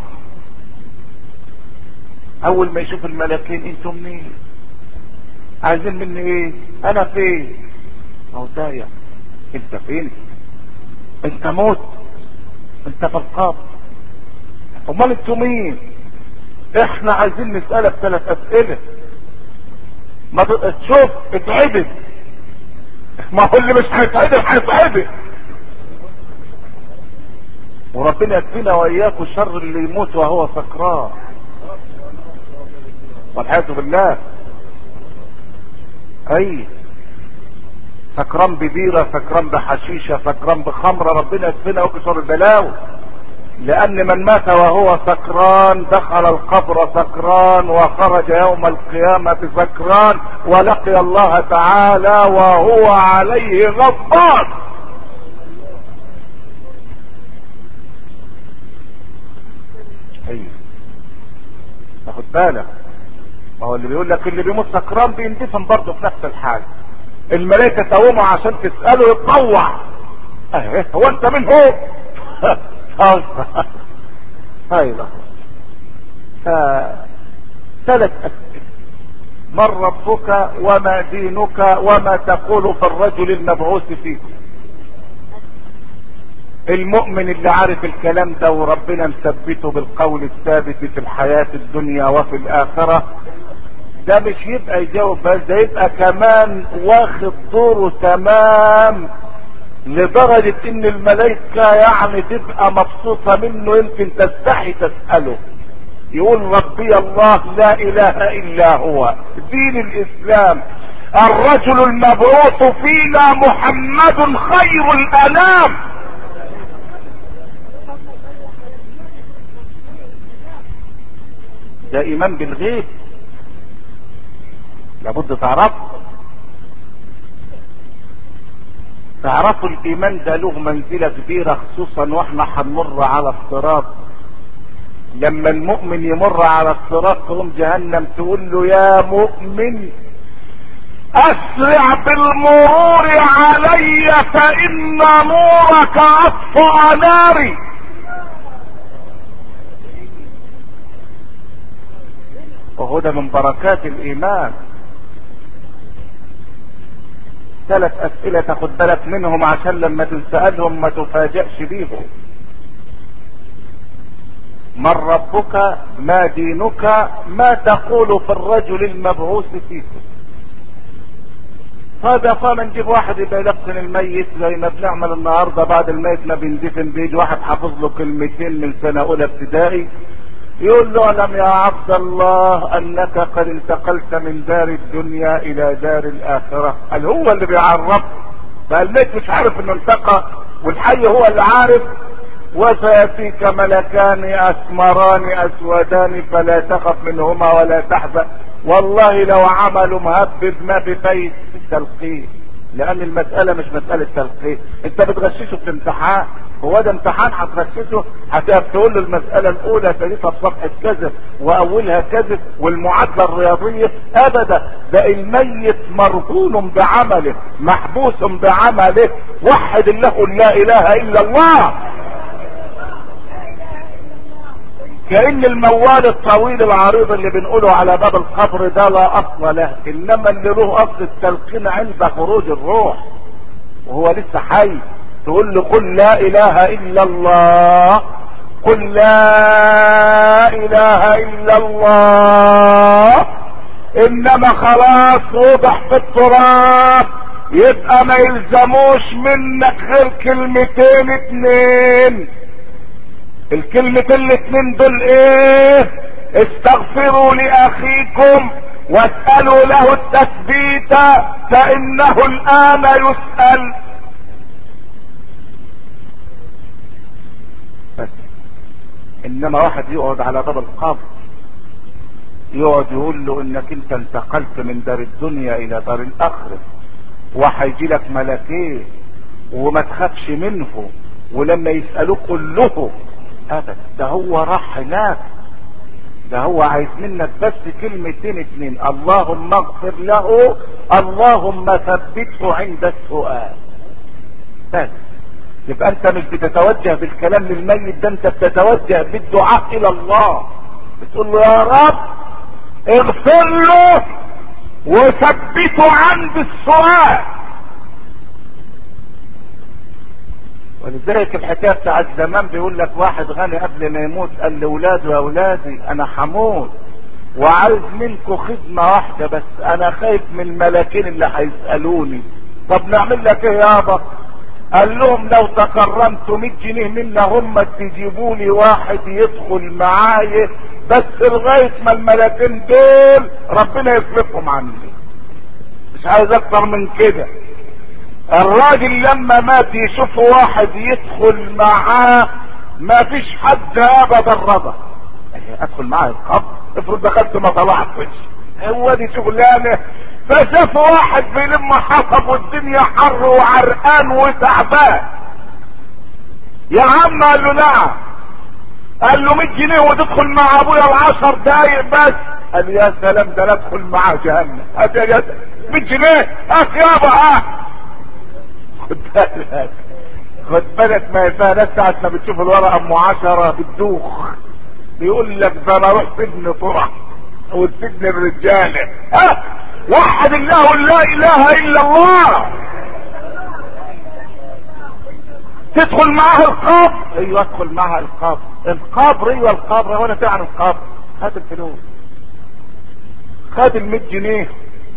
اول ما يشوف الملكين انتم منين؟ عايزين مني ايه؟ انا فين؟ اهو تايه. انت فين؟ انت موت، انت في القبر. امال انتم مين؟ احنا عايزين نسألك ثلاث اسئلة. ما تشوف اتعدل، ما هو اللي مش هيتعدل هيتعدل. وربنا يكفينا واياكم شر اللي يموت وهو سكران والحياذ بالله. اي سكران ببيرة، سكران بحشيشة، سكران بخمرة، ربنا يكفينا ويكفي شر البلاوي. لان من مات وهو سكران دخل القبر سكران وخرج يوم القيامة سكران ولقي الله تعالى وهو عليه غضبان. ايوه تاخد بالك. ما هو اللي بيقول لك اللي بيموت سكران بيندفن برضه في نفس الحال. الملائكة تقوموا عشان تسأله يتطوع. اه هو انت من هو؟ ايوه. ثلاث اسئلة: من ربك وما دينك وما تقول في الرجل المبعوث فيكم. المؤمن اللي عارف الكلام ده وربنا مثبته بالقول الثابت في الحياة الدنيا وفي الآخرة، ده مش يبقى يجاوب بس، ده يبقى كمان واخد دوره تمام، لدرجة ان الملائكة يعني تبقى مبسوطة منه، يمكن تستحي تسأله. يقول ربي الله لا اله الا هو، دين الاسلام، الرجل المبعوث فينا محمد خير الانام. ده ايمان بالغيب لابد تعرف. تعرفوا الايمان ده له منزلة كبيرة، خصوصا واحنا هنمر على الصراط. لما المؤمن يمر على الصراط تقوم جهنم تقول له يا مؤمن اسرع بالمرور علي فان نورك اطفأ ناري. وهو ده من بركات الايمان. ثلاث اسئلة تاخد بالك منهم عشان لما تسألهم ما تفاجئش بيهم. من ربك؟ ما دينك؟ ما تقول في الرجل المبعوث فيكم؟ هذا فانا نجيب واحد يبقى يلقن الميت زي ما بنعمل النهارده بعد الميت ما بيندفن، بيجي واحد حافظ له كلمتين من سنه اولى ابتدائي يقول له اعلم يا عبد الله انك قد انتقلت من دار الدنيا الى دار الاخره. قال هو اللي بيعرف، فالميت مش عارف انه انتقى والحي هو اللي عارف. وسيأتيك ملكان اسمران اسودان فلا تخف منهما ولا تحزن. والله لو عملوا مهبب ما في فايد التلقين، لان المسألة مش مسألة تلقين. انت بتغششه في امتحان، هو ده امتحان هتغششه؟ هتقف تقول له المسألة الاولى تاريخها في صفحة كذا واولها كذا والمعادلة الرياضية؟ ابدا، ده الميت مرهون بعمله محبوس بعمله. وحد الله لا اله الا الله. كأن الموال الطويل العريض اللي بنقوله على باب القبر ده لا اصل له، انما اللي له اصل التلقين عند خروج الروح وهو لسه حي. تقول له قل لا اله الا الله، قل لا اله الا الله، انما خلاص وضح في التراب، يبقى ما يلزموش منك غير كلمتين اتنين. الكلمتين الاتنين دول ايه؟ استغفروا لاخيكم واسألوا له التثبيت فانه الان يسأل. بس انما واحد يقعد على باب القبر يقعد يقول له انك انت انتقلت من دار الدنيا الى دار الاخره وهيجي لك ملكين وما تخافش منه، ولما يسألوك قل له ابدا، ده هو راح هناك، ده هو عايز منك بس كلمتين اتنين، اللهم اغفر له، اللهم ثبته عند السؤال. بس يبقى انت مش بتتوجه بالكلام للميت، ده انت بتتوجه بالدعاء الى الله، بتقول له يا رب اغفر له وثبته عند السؤال. ولذلك الحكايه بتاعت زمان بيقول لك واحد غني قبل ما يموت قال لاولاده يا اولادي انا هموت وعايز منكم خدمه واحده بس، انا خايف من الملاكين اللي هيسالوني. طب نعمل لك ايه يابا؟ قال لهم لو تكرمتوا مية جنيه منا هم تجيبوا لي واحد يدخل معايا بس لغايه ما الملاكين دول ربنا يصرفهم عني، مش عايز اكتر من كده. الراجل لما مات يشوف واحد يدخل معاه ما فيش حد ابدا رضى. ادخل معاه القبر، افرض دخلت ما طلعتش، هو دي شغلانه. فشاف واحد بيلم حطب والدنيا حر وعرقان وتعبان. يا عم قال له نعم. قال له مية جنيه وتدخل مع ابويا العشر دقايق بس. قال يا سلام، ده لا ادخل معاه جهنم. هات يا جدع مية جنيه، هات يابا هات. خد بالك خد بالك ما يفهم ناس ساعة ما بتشوف الورقة ام عشرة بتدوخ، بيقول لك ده انا اروح سجن طرح او سجن الرجالة. ها وحد الله لا اله الا الله. تدخل معاه القبر، ايوه ادخل معها القبر. القبر ايوه القبر، وانا فعلا القبر. هات الفلوس، خد ال مية جنيه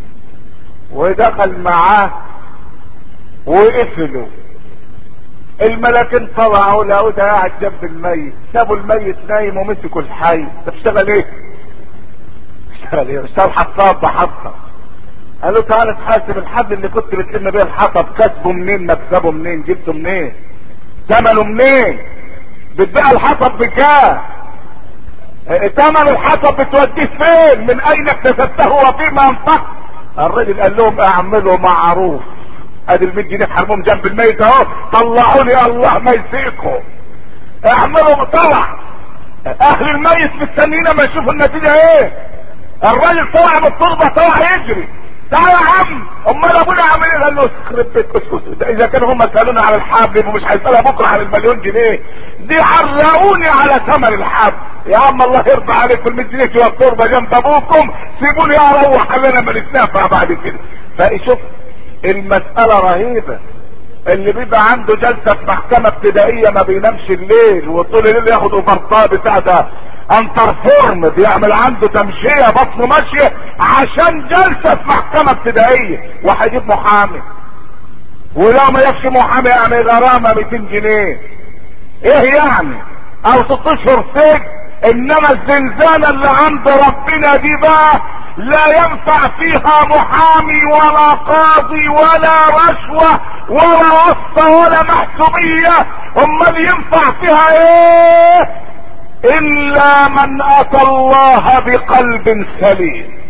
ودخل معاه وقفلوا. الملاكين طلعوا لقوا ده قاعد جنب الميت، سابوا الميت نايم ومسكوا الحي. ده بتشتغل ايه؟ بتشتغل ايه؟ بتشتغل حطاب بحطب. قالوا تعالى تحاسب الحبل اللي كنت بتلم بيه الحطب، كسبه منين؟ مكسبه منين؟ جبته منين؟ ثمنه منين؟ بتبيع الحطب بكام؟ ثمن الحطب بتوديه فين؟ من اين اكتسبته وفيما انفقت؟ الراجل قال لهم اعملوا معروف، ادي ال مية جنيه حرمهم جنب الميت اهو، طلعوا لي الله ما يسيقوا. اعملوا طلع. اهل الميت مستنيين ما يشوفوا النتيجه ايه. الراجل طلع من التربه طلع يجري، تعال يا عم، امال ابونا عامل ايه؟ قال له اسكت اسكت، اذا كانوا هم سالونا على الحبل ومش هيسالها بكره على المليون جنيه، دي عرقوني على ثمن الحبل. يا عم الله يرضى عليكم، المية جنيه جوا التربه جنب ابوكم، سيبوني اروح لنا ما نتنافع بعد كده. فشوف المساله رهيبه. اللي بيبقى عنده جلسه في محكمه ابتدائيه ما بينامش الليل، وطول الليل ياخد اوفرطاه بتاع ده انترفورم، بيعمل عنده تمشيه بطنه ماشيه عشان جلسه في محكمه ابتدائيه، وهيجيب محامي، ولو ما يكفي محامي يعني غرامه مئتين جنيه. ايه يعني؟ او ست اشهر سجن. انما الزنزانه اللي عند ربنا دي بقى لا ينفع فيها محامي ولا قاضي ولا رشوه ولا واسطه ولا محسوبيه. امال ينفع فيها ايه؟ الا من اتى الله بقلب سليم.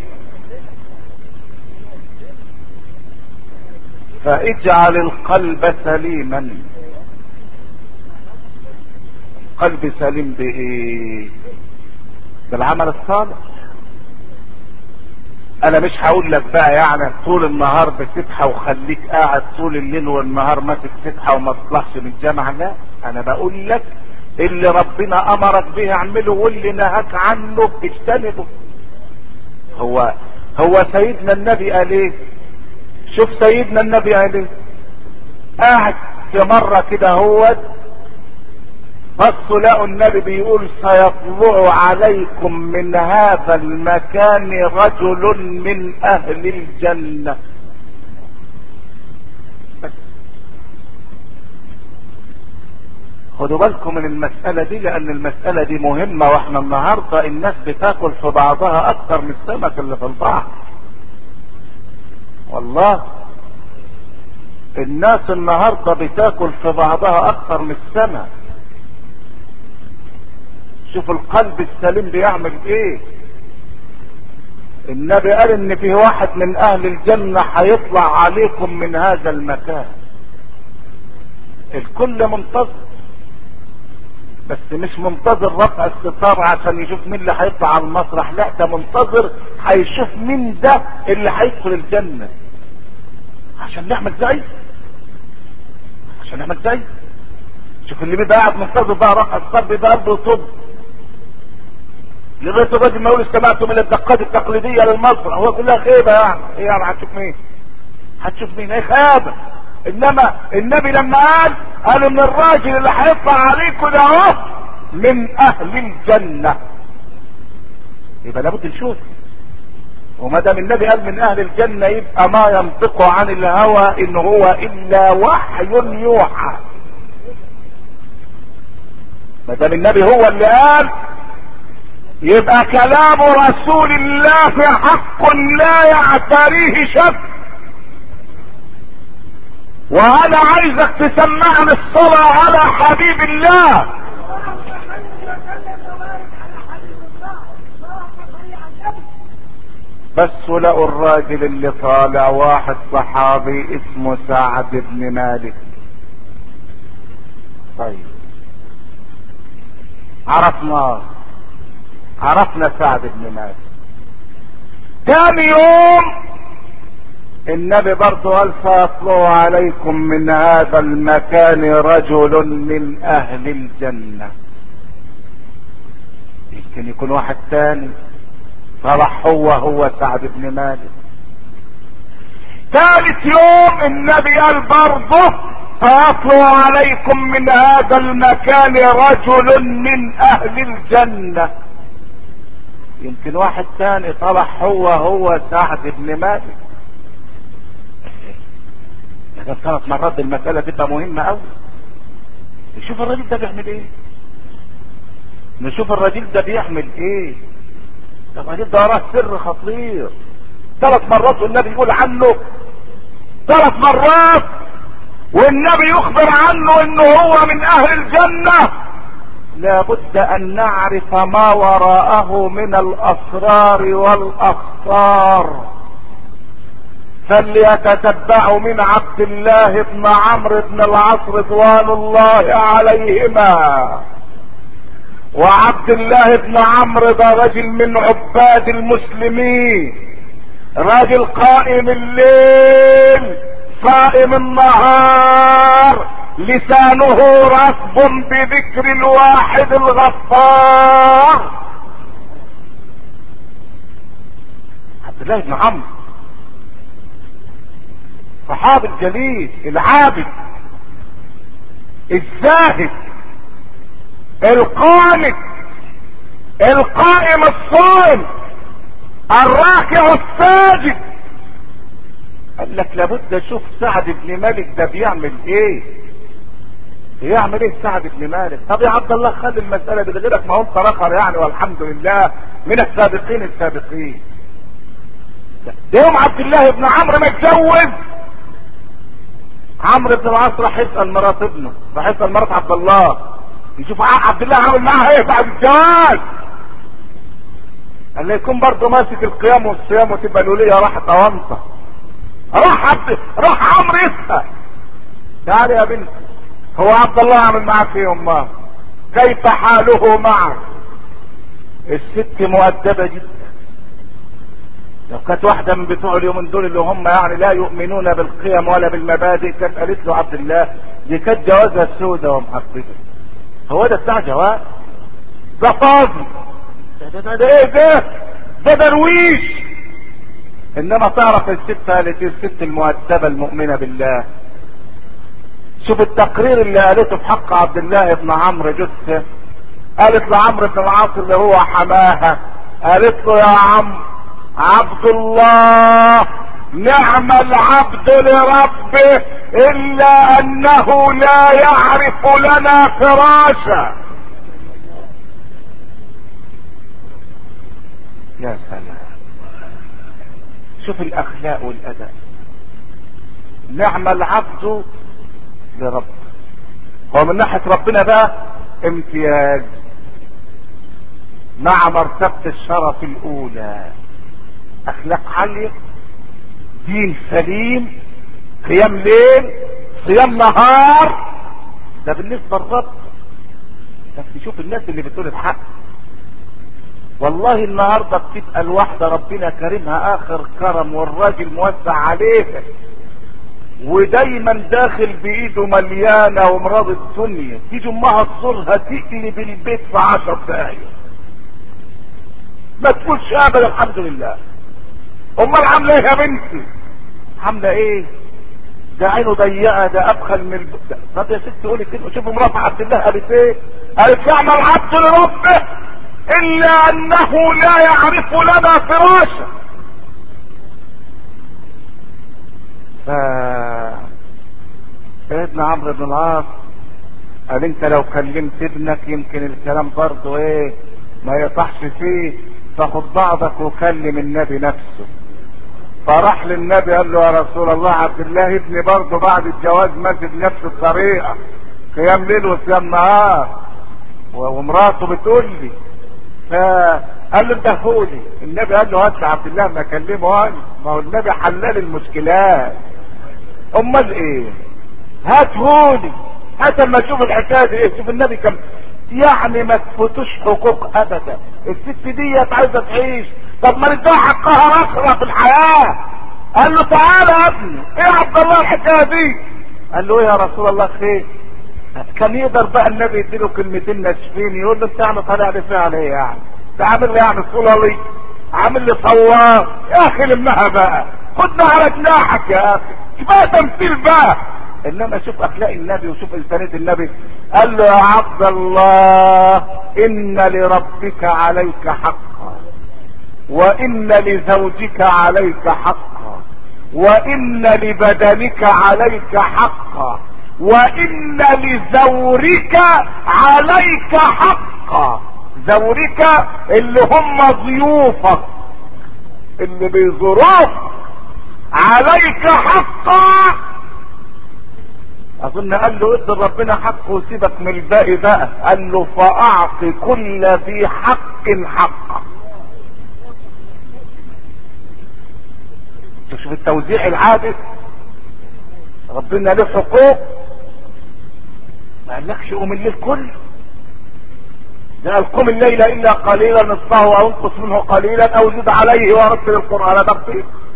فاجعل القلب سليما. قلب سليم بايه؟ بالعمل الصالح. انا مش هقول لك بقى يعني طول النهار بسبحه وخليك قاعد طول الليل والنهار ماسك سبحه وما تطلعش من الجامعه، لا، انا بقول لك اللي ربنا امرك به اعمله واللي نهاك عنه اجتنبه. هو هو سيدنا النبي قال ايه؟ شوف سيدنا النبي قال ايه؟ قاعد في مره كده هو بصوا لقوا النبي بيقول سيطلع عليكم من هذا المكان رجل من اهل الجنة. بس خدوا بالكم من المسألة دي، لان المسألة دي مهمة، واحنا النهاردة الناس بتاكل في بعضها اكتر من السمك اللي في البحر. والله الناس النهاردة بتاكل في بعضها اكتر من السمك. شوف القلب السليم بيعمل ايه. النبي قال ان في واحد من اهل الجنة هيطلع عليكم من هذا المكان. الكل منتظر، بس مش منتظر رفع الستار عشان يشوف مين اللي هيطلع على المسرح، لا، ده منتظر هيشوف مين ده اللي هيدخل الجنة عشان نعمل زي عشان نعمل زي شوف اللي بيبقى قاعد منتظر بقى رفع الستار بيبقى قلبه يطب لغايه الراجل ما يقول استمعتم الى الدقات التقليديه للمسرح، هو كلها خيبه يعني. ايه يعني؟ هتشوف مين؟ هتشوف مين؟ ايه خيبه. انما النبي لما قال قال ان الراجل اللي هيطلع عليكم ده اهو من اهل الجنه، يبقى لابد نشوف. وما دام النبي قال من اهل الجنه يبقى ما ينطق عن الهوى ان هو الا وحي يوحى. ما دام النبي هو اللي قال يبقى كلام رسول الله حق لا يعتريه شك. وانا عايزك تسمعني الصلاة على حبيب الله. بس لقوا الراجل اللي طالع واحد صحابي اسمه سعد بن مالك. طيب عرفناه، عرفنا سعد بن مالك. تاني يوم النبي برضه قال سيطلع عليكم من هذا المكان رجل من اهل الجنة. يمكن يكون واحد تاني طلع هو هو سعد بن مالك. ثالث يوم النبي قال برضه سيطلع عليكم من هذا المكان رجل من اهل الجنة. يمكن واحد تاني طلع هو هو سعد بن مالك. ده ثلاث مرات المسألة تبقى مهمة قوي. نشوف الراجل ده بيعمل ايه، نشوف الراجل ده بيعمل ايه. ده الراجل ده وراه سر خطير. ثلاث مرات والنبي يقول عنه، ثلاث مرات والنبي يخبر عنه انه هو من اهل الجنة. لابد ان نعرف ما وراءه من الاسرار والاخطار. فليتتبعوا من عبد الله بن عمرو بن العاص رضوان الله عليهما. وعبد الله بن عمرو ده رجل من عباد المسلمين، راجل قائم الليل صائم النهار، لسانه رطب بذكر الواحد الغفار. عبد الله بن عمرو صحابي الجليل العابد الزاهد القانت القائم الصائم الراكع الساجد. قال لك لابد اشوف سعد بن مالك ده بيعمل ايه، بيعمل ايه سعد بن مالك. طب يا عبد الله خلي المسألة دي غيرك، ما هو انت رخر يعني، والحمد لله من السابقين السابقين. ده يوم عبد الله بن عمرو ما اتجوز، عمرو بن العاص راح يسأل مرات ابنه، راح يسأل مرات عبد الله يشوف عبد الله عامل معاها ايه بعد الجواز. قال له يكون برضه ماسك القيام والصيام وتبقى الوليه راحت اوانطه. راح عبد راح عمرو يسأل، تعالي يا بنتي هو عبد الله عامل معاك ايه؟ امه كيف حاله معك؟ الست مؤدبه جدا. لو كانت واحده من بتوع اليومين دول اللي هم يعني لا يؤمنون بالقيم ولا بالمبادئ كانت قالت له عبد الله دي كانت جوازها سودة ومحببه. هو ده بتاع جواز؟ ده فاضي، ده ده ده ايه ده؟ ده درويش. انما تعرف الست قالت الست المؤدبه المؤمنه بالله. شوف التقرير اللي قالته في حق عبد الله بن عمرو جثه. قالت لعمرو بن العاص اللي هو حماها، قالت له يا عم عبد الله نعم العبد لربه الا انه لا يعرف لنا فراشا. يا سلام، شوف الاخلاق والادب. نعم العبد لربه، هو من ناحية ربنا بقى امتياز مع مرتبة الشرف الاولى، اخلاق عالية، دين سليم، قيام ليل، صيام نهار. ده بالنسبة للرب. بس شوف الناس اللي بتقول الحق. والله النهارده بتبقى الواحدة ربنا كرمها اخر كرم والراجل موسع عليها ودايما داخل بايده مليانة ومراض الدنيا، تيجي امها تزورها تقلب البيت في عشر دقايق ما تقولش ابدا الحمد لله. امال عامله ايه يا بنتي؟ عامله ايه؟ ده عينه ضيقه، ده ابخل من الب... طب يا ست قولي كده. شوفوا مرات عبد الله قالت ايه؟ قالت نعم العبد لربه الا انه لا يعرف لنا فراشا. ف سيدنا عمرو بن العاص قال انت لو كلمت ابنك يمكن الكلام برضه ايه ما يطحش فيه، فخد بعضك وكلم النبي نفسه. فراح للنبي قال له يا رسول الله عبد الله ابني برضه بعد الجواز ماشي بنفس الطريقه، قيام ليل وصيام نهار، ومراته بتقول لي. فقال له انتهولي. النبي قال له هات عبد الله ما اكلمه انا، ما هو النبي حلال المشكلات. امال ايه؟ هاتهولي، هات اما اشوف الحكايه دي ايه. شوف النبي كم يعني ما تفوتوش حقوق ابدا. الست ديت عايزه تعيش، طب ما نديها حقها اخرى في الحياه. قال له تعالى يا ابني ايه يا عبد الله الحكايه دي؟ قال له ايه يا رسول الله خير؟ كان يقدر بقى النبي يديله كلمتين ناشفين يقول له انت يعني طالع لي فيها على ايه يعني؟ انت عامل لي يعني صلالي، عامل لي صواب يا اخي لمها بقى، خدنا على جناحك يا اخي، كفايه تمثيل بقى. انما شوف اخلاق النبي وشوف انسانيه النبي. قال له يا عبد الله ان لربك عليك حقا، وان لزوجك عليك حقا، وان لبدنك عليك حقا، وان لزورك عليك حقا. زورك اللي هم ضيوفك اللي بيزوروك عليك حقا. اظن قال له ادي ربنا حقه وسيبك من الباقي بقى. قال له فاعط كل ذي حق حقه. شوف التوزيع العادل، ربنا له حقوق ما قالكش قوم الليل كله، ده قال قم الليل الا قليلا نصفه او انقص منه قليلا او زد عليه ورتل القران ترتيلا.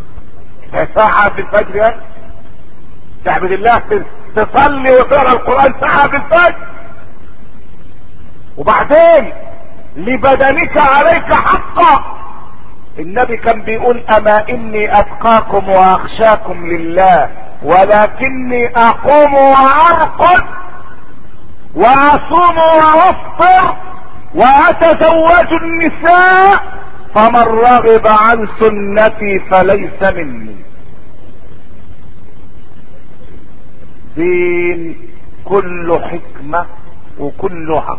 ساعة في الفجر يعني تعبد الله تصلي وتقرا القرآن ساعة في الفجر؟ وبعدين لبدنك عليك حقا. النبي كان بيقول اما اني اتقاكم واخشاكم لله ولكني اقوم وارقد واصوم وافطر واتزوج النساء فمن رغب عن سنتي فليس مني. دين كله حكمة وكله حق.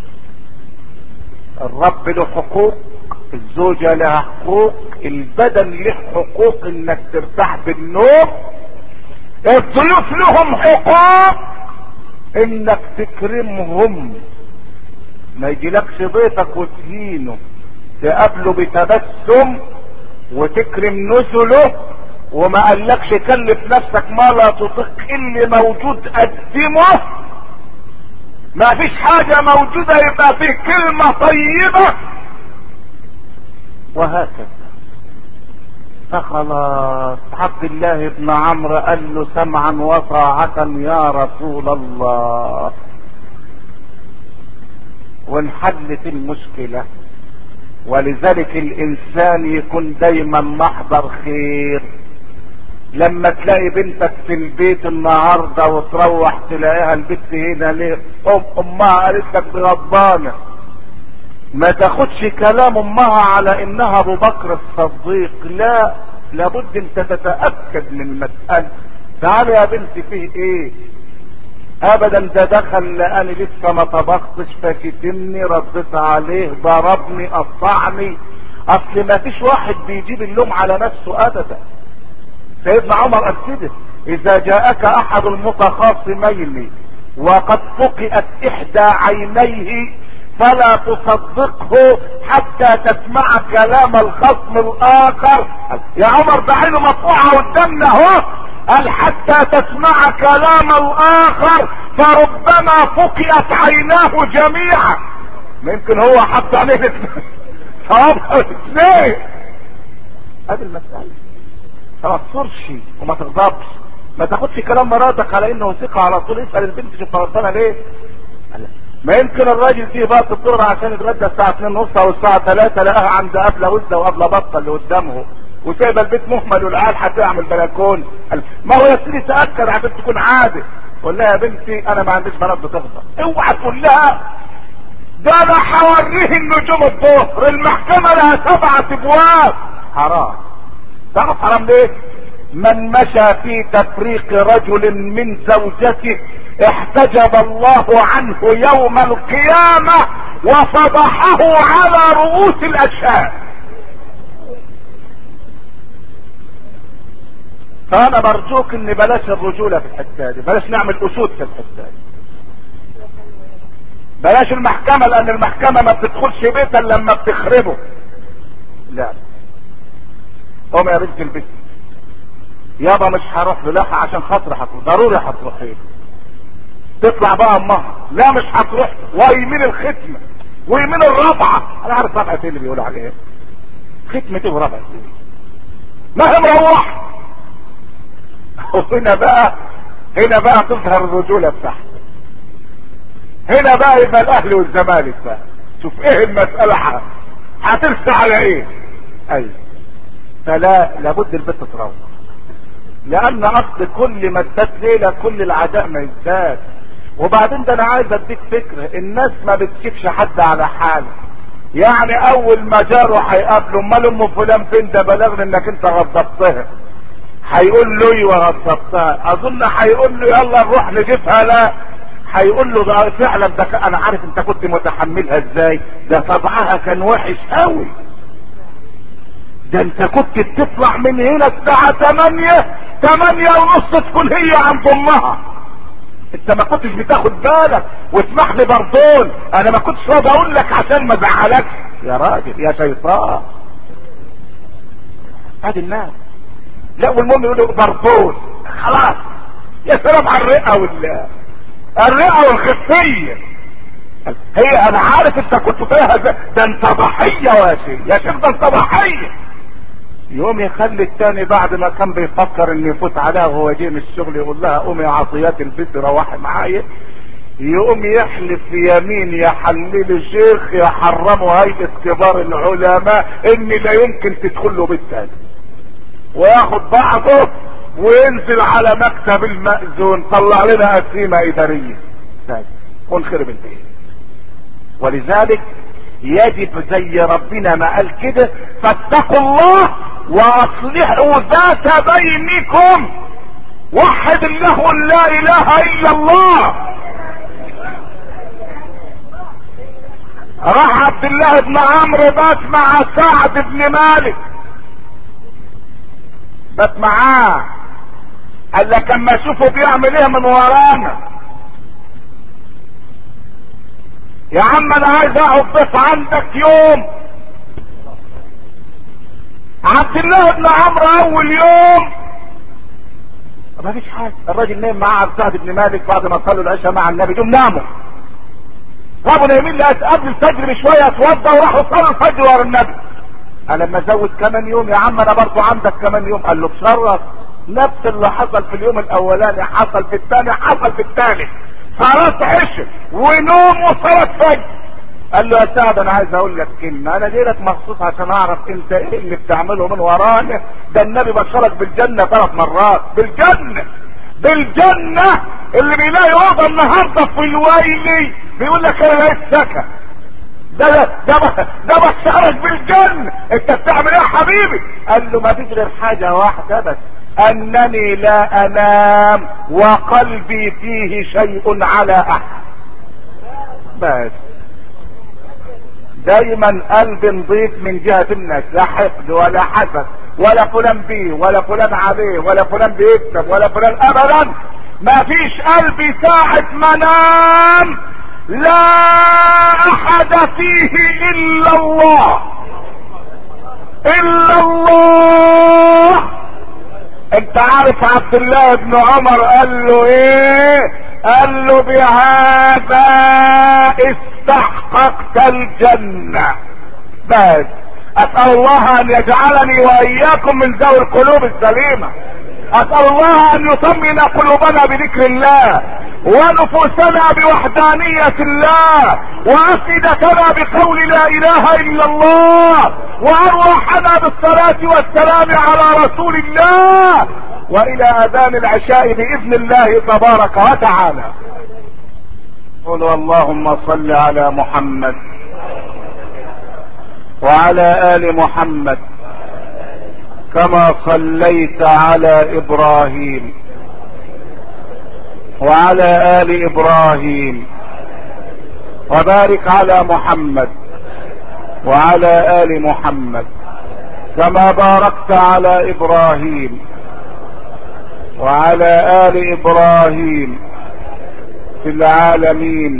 الرب له حقوق، الزوجة لها حقوق، البدن له حقوق انك ترتاح بالنوم، الضيوف لهم حقوق انك تكرمهم، ما يجيلكش ضيفك وتهينه، تقابله بتبسم وتكرم نزله، وما قالكش كلف نفسك ما لا تطيق، اللي موجود قدمه، ما فيش حاجة موجودة يبقى في كلمة طيبة، وهكذا. فخلاص عبد الله بن عمرو قال له سمعا وطاعة يا رسول الله، وانحلت المشكلة. ولذلك الانسان يكون دايما محضر خير. لما تلاقي بنتك في البيت النهارده وتروح تلاقيها البت هنا ليه؟ ام امها قالت لك غضبانه، ما تاخدش كلام امها على انها ابو بكر الصديق، لا، لابد انت تتاكد من المساله. تعالى يا بنتي فيه ايه؟ ابدا ده دخل لاني لسه ما طبختش فكتمني، رديت عليه، ضربني، قطعني. اصل ما فيش واحد بيجيب اللوم على نفسه ابدا. سيدنا عمر قال كده: اذا جاءك احد المتخاصمين وقد فقئت احدى عينيه فلا تصدقه حتى تسمع كلام الخصم الاخر. يا عمر ده عينه مقطوعه قدامنا اهو، قال حتى تسمع كلام الاخر فربما فقئت عيناه جميعا. ما يمكن هو حط عليه صوابها اثنين. هذه المسألة. فما تصرش وما تغضبش، ما تاخدش كلام مراتك على انه ثقة على طول. اسأل البنت شوف غلطانة ليه. ما يمكن الراجل فيه بقى الظهر عشان يتغدى الساعة اتنين ونص او الساعة تلاتة لقاها عند قبلة وزة وقبلة بطة اللي قدامه، وسايبه البيت مهمل والعيال هتعمل بلكون. ما هو يا سيدي تأكد عشان تكون عادل. قول لها يا بنتي انا ما عنديش بنات بتغضب. اوعى تقول لها ده انا هوريه النجوم الظهر، المحكمة لها سبعة ابواب. حرام. تعرف حرام ليه؟ من مشى في تفريق رجل من زوجته احتجب الله عنه يوم القيامة وفضحه على رؤوس الاشهاد. فانا برجوك ان بلاش الرجولة في الحتة دي، بلاش نعمل اسود في الحتة دي، بلاش المحكمة، لان المحكمة ما بتدخلش بيتا لما بتخربه. لا، قوم يا بنت البيت يابا مش هروح له، لا عشان خاطري هتروح، ضروري هتروحي له. تطلع بقى امها لا مش هتروح، ويمين الختمة ويمين الرابعة. انا عارف رابعة ايه اللي بيقولوا عليه، ختمة ايه ورابعة ايه، ما هي مروح. وهنا بقى هنا بقى تظهر الرجولة بتاعته. هنا بقى يبقى الاهلي والزمالك بقى. شوف ايه المسألة هترسى على ايه. ايوه، فلا لابد البنت تروح، لان اصل كل ما ازداد ليله كل العداء ما يزداد. وبعدين ده انا عايز اديك فكره، الناس ما بتسيبش حد على حاله. يعني اول ما جاره هيقابله امال ام فلان فين، ده بلغني انك انت غضبتها، هيقول له ايوه غضبتها. اظن هيقول له يلا نروح نجيبها، لا هيقول له ده فعلا ده انا عارف انت كنت متحملها ازاي، ده طبعها كان وحش قوي، ده انت كنت بتطلع من هنا الساعة تمانية تمانية ونص تكون هي عند امها، انت ما كنتش بتاخد بالك. واسمح لي برضون انا ما كنتش راضي اقول لك عشان ما ازعلكش يا راجل يا شيطان. هذه الناس لا، والمهم يقولوا برضون خلاص. يا سلام على الرئة وال الرئة والخفية. هي انا عارف انت كنت فيها، ده انت ضحية يا شيخ، يا شيخ ده انت ضحية. يقوم يخلي التاني بعد ما كان بيفكر انه يفوت عليها وهو جاي من الشغل يقول لها قومي يا عطيات البيت روحي معايا، يقوم يحلف يمين يحلل الشيخ يحرموا هيئة كبار العلماء ان لا يمكن تدخل له بيت تاني، وياخد بعضه وينزل على مكتب المأذون طلع لنا قسيمة ادارية كون خرب البيت. ولذلك يجب زي ربنا ما قال كده فاتقوا الله واصلحوا ذات بينكم، وحد الله لا اله الا الله. راح عبد الله بن عمرو بات مع سعد بن مالك، بات معاه قال لك اما اشوفه بيعمل ايه من ورانا، يا عم انا عايز اقعد ضيف عندك يوم. عبد الله بن عمرو اول يوم ما فيش حاجه، الراجل نام مع عبد سعد بن مالك بعد ما صلوا العشاء مع النبي دول ناموا، غابوا نايمين لقيت قبل الفجر بشويه اتوضى وراحوا صلوا الفجر ورا النبي. قال لما ازود كمان يوم يا عم انا برضه عندك كمان يوم، قال له بشرف نفس اللي حصل في اليوم الاولاني حصل في الثاني حصل في الثالث، صلاه عشاء ونوم وصلاه فجر. قال له يا سعد انا عايز اقول لك كلمه، انا جاي لك مخصوص عشان اعرف انت ايه اللي بتعمله من ورانا، ده النبي بشرك بالجنه ثلاث مرات، بالجنه بالجنه اللي بيلاقي اوضه النهارده في الويلي بيقول لك انا لقيت سكن، ده ده ده بشرك بالجنه، انت بتعمل ايه يا حبيبي؟ قال له ما فيش غير حاجه واحده بس، انني لا انام وقلبي فيه شيء على احد. بس دايما قلب نضيف من جهة الناس، لا حقد ولا حسد ولا فلان بيه ولا فلان عليه ولا فلان بيكتب ولا فلان ابدا. ما فيش قلبي ساعة ما نام لا احد فيه الا الله الا الله. انت عارف عبد الله بن عمر قال له ايه؟ قال له بهذا استحققت الجنة. بس اسأل الله ان يجعلني واياكم من ذوي القلوب السليمة، اسأل الله ان يطمئن قلوبنا بذكر الله ونفوسنا بوحدانية الله وافئدتنا بقول لا اله الا الله وارواحنا بالصلاة والسلام على رسول الله والى اذان العشاء باذن الله تبارك وتعالى. قولوا اللهم صل على محمد وعلى ال محمد كما صليت على ابراهيم وعلى ال ابراهيم وبارك على محمد وعلى ال محمد كما باركت على ابراهيم وعلى ال ابراهيم في العالمين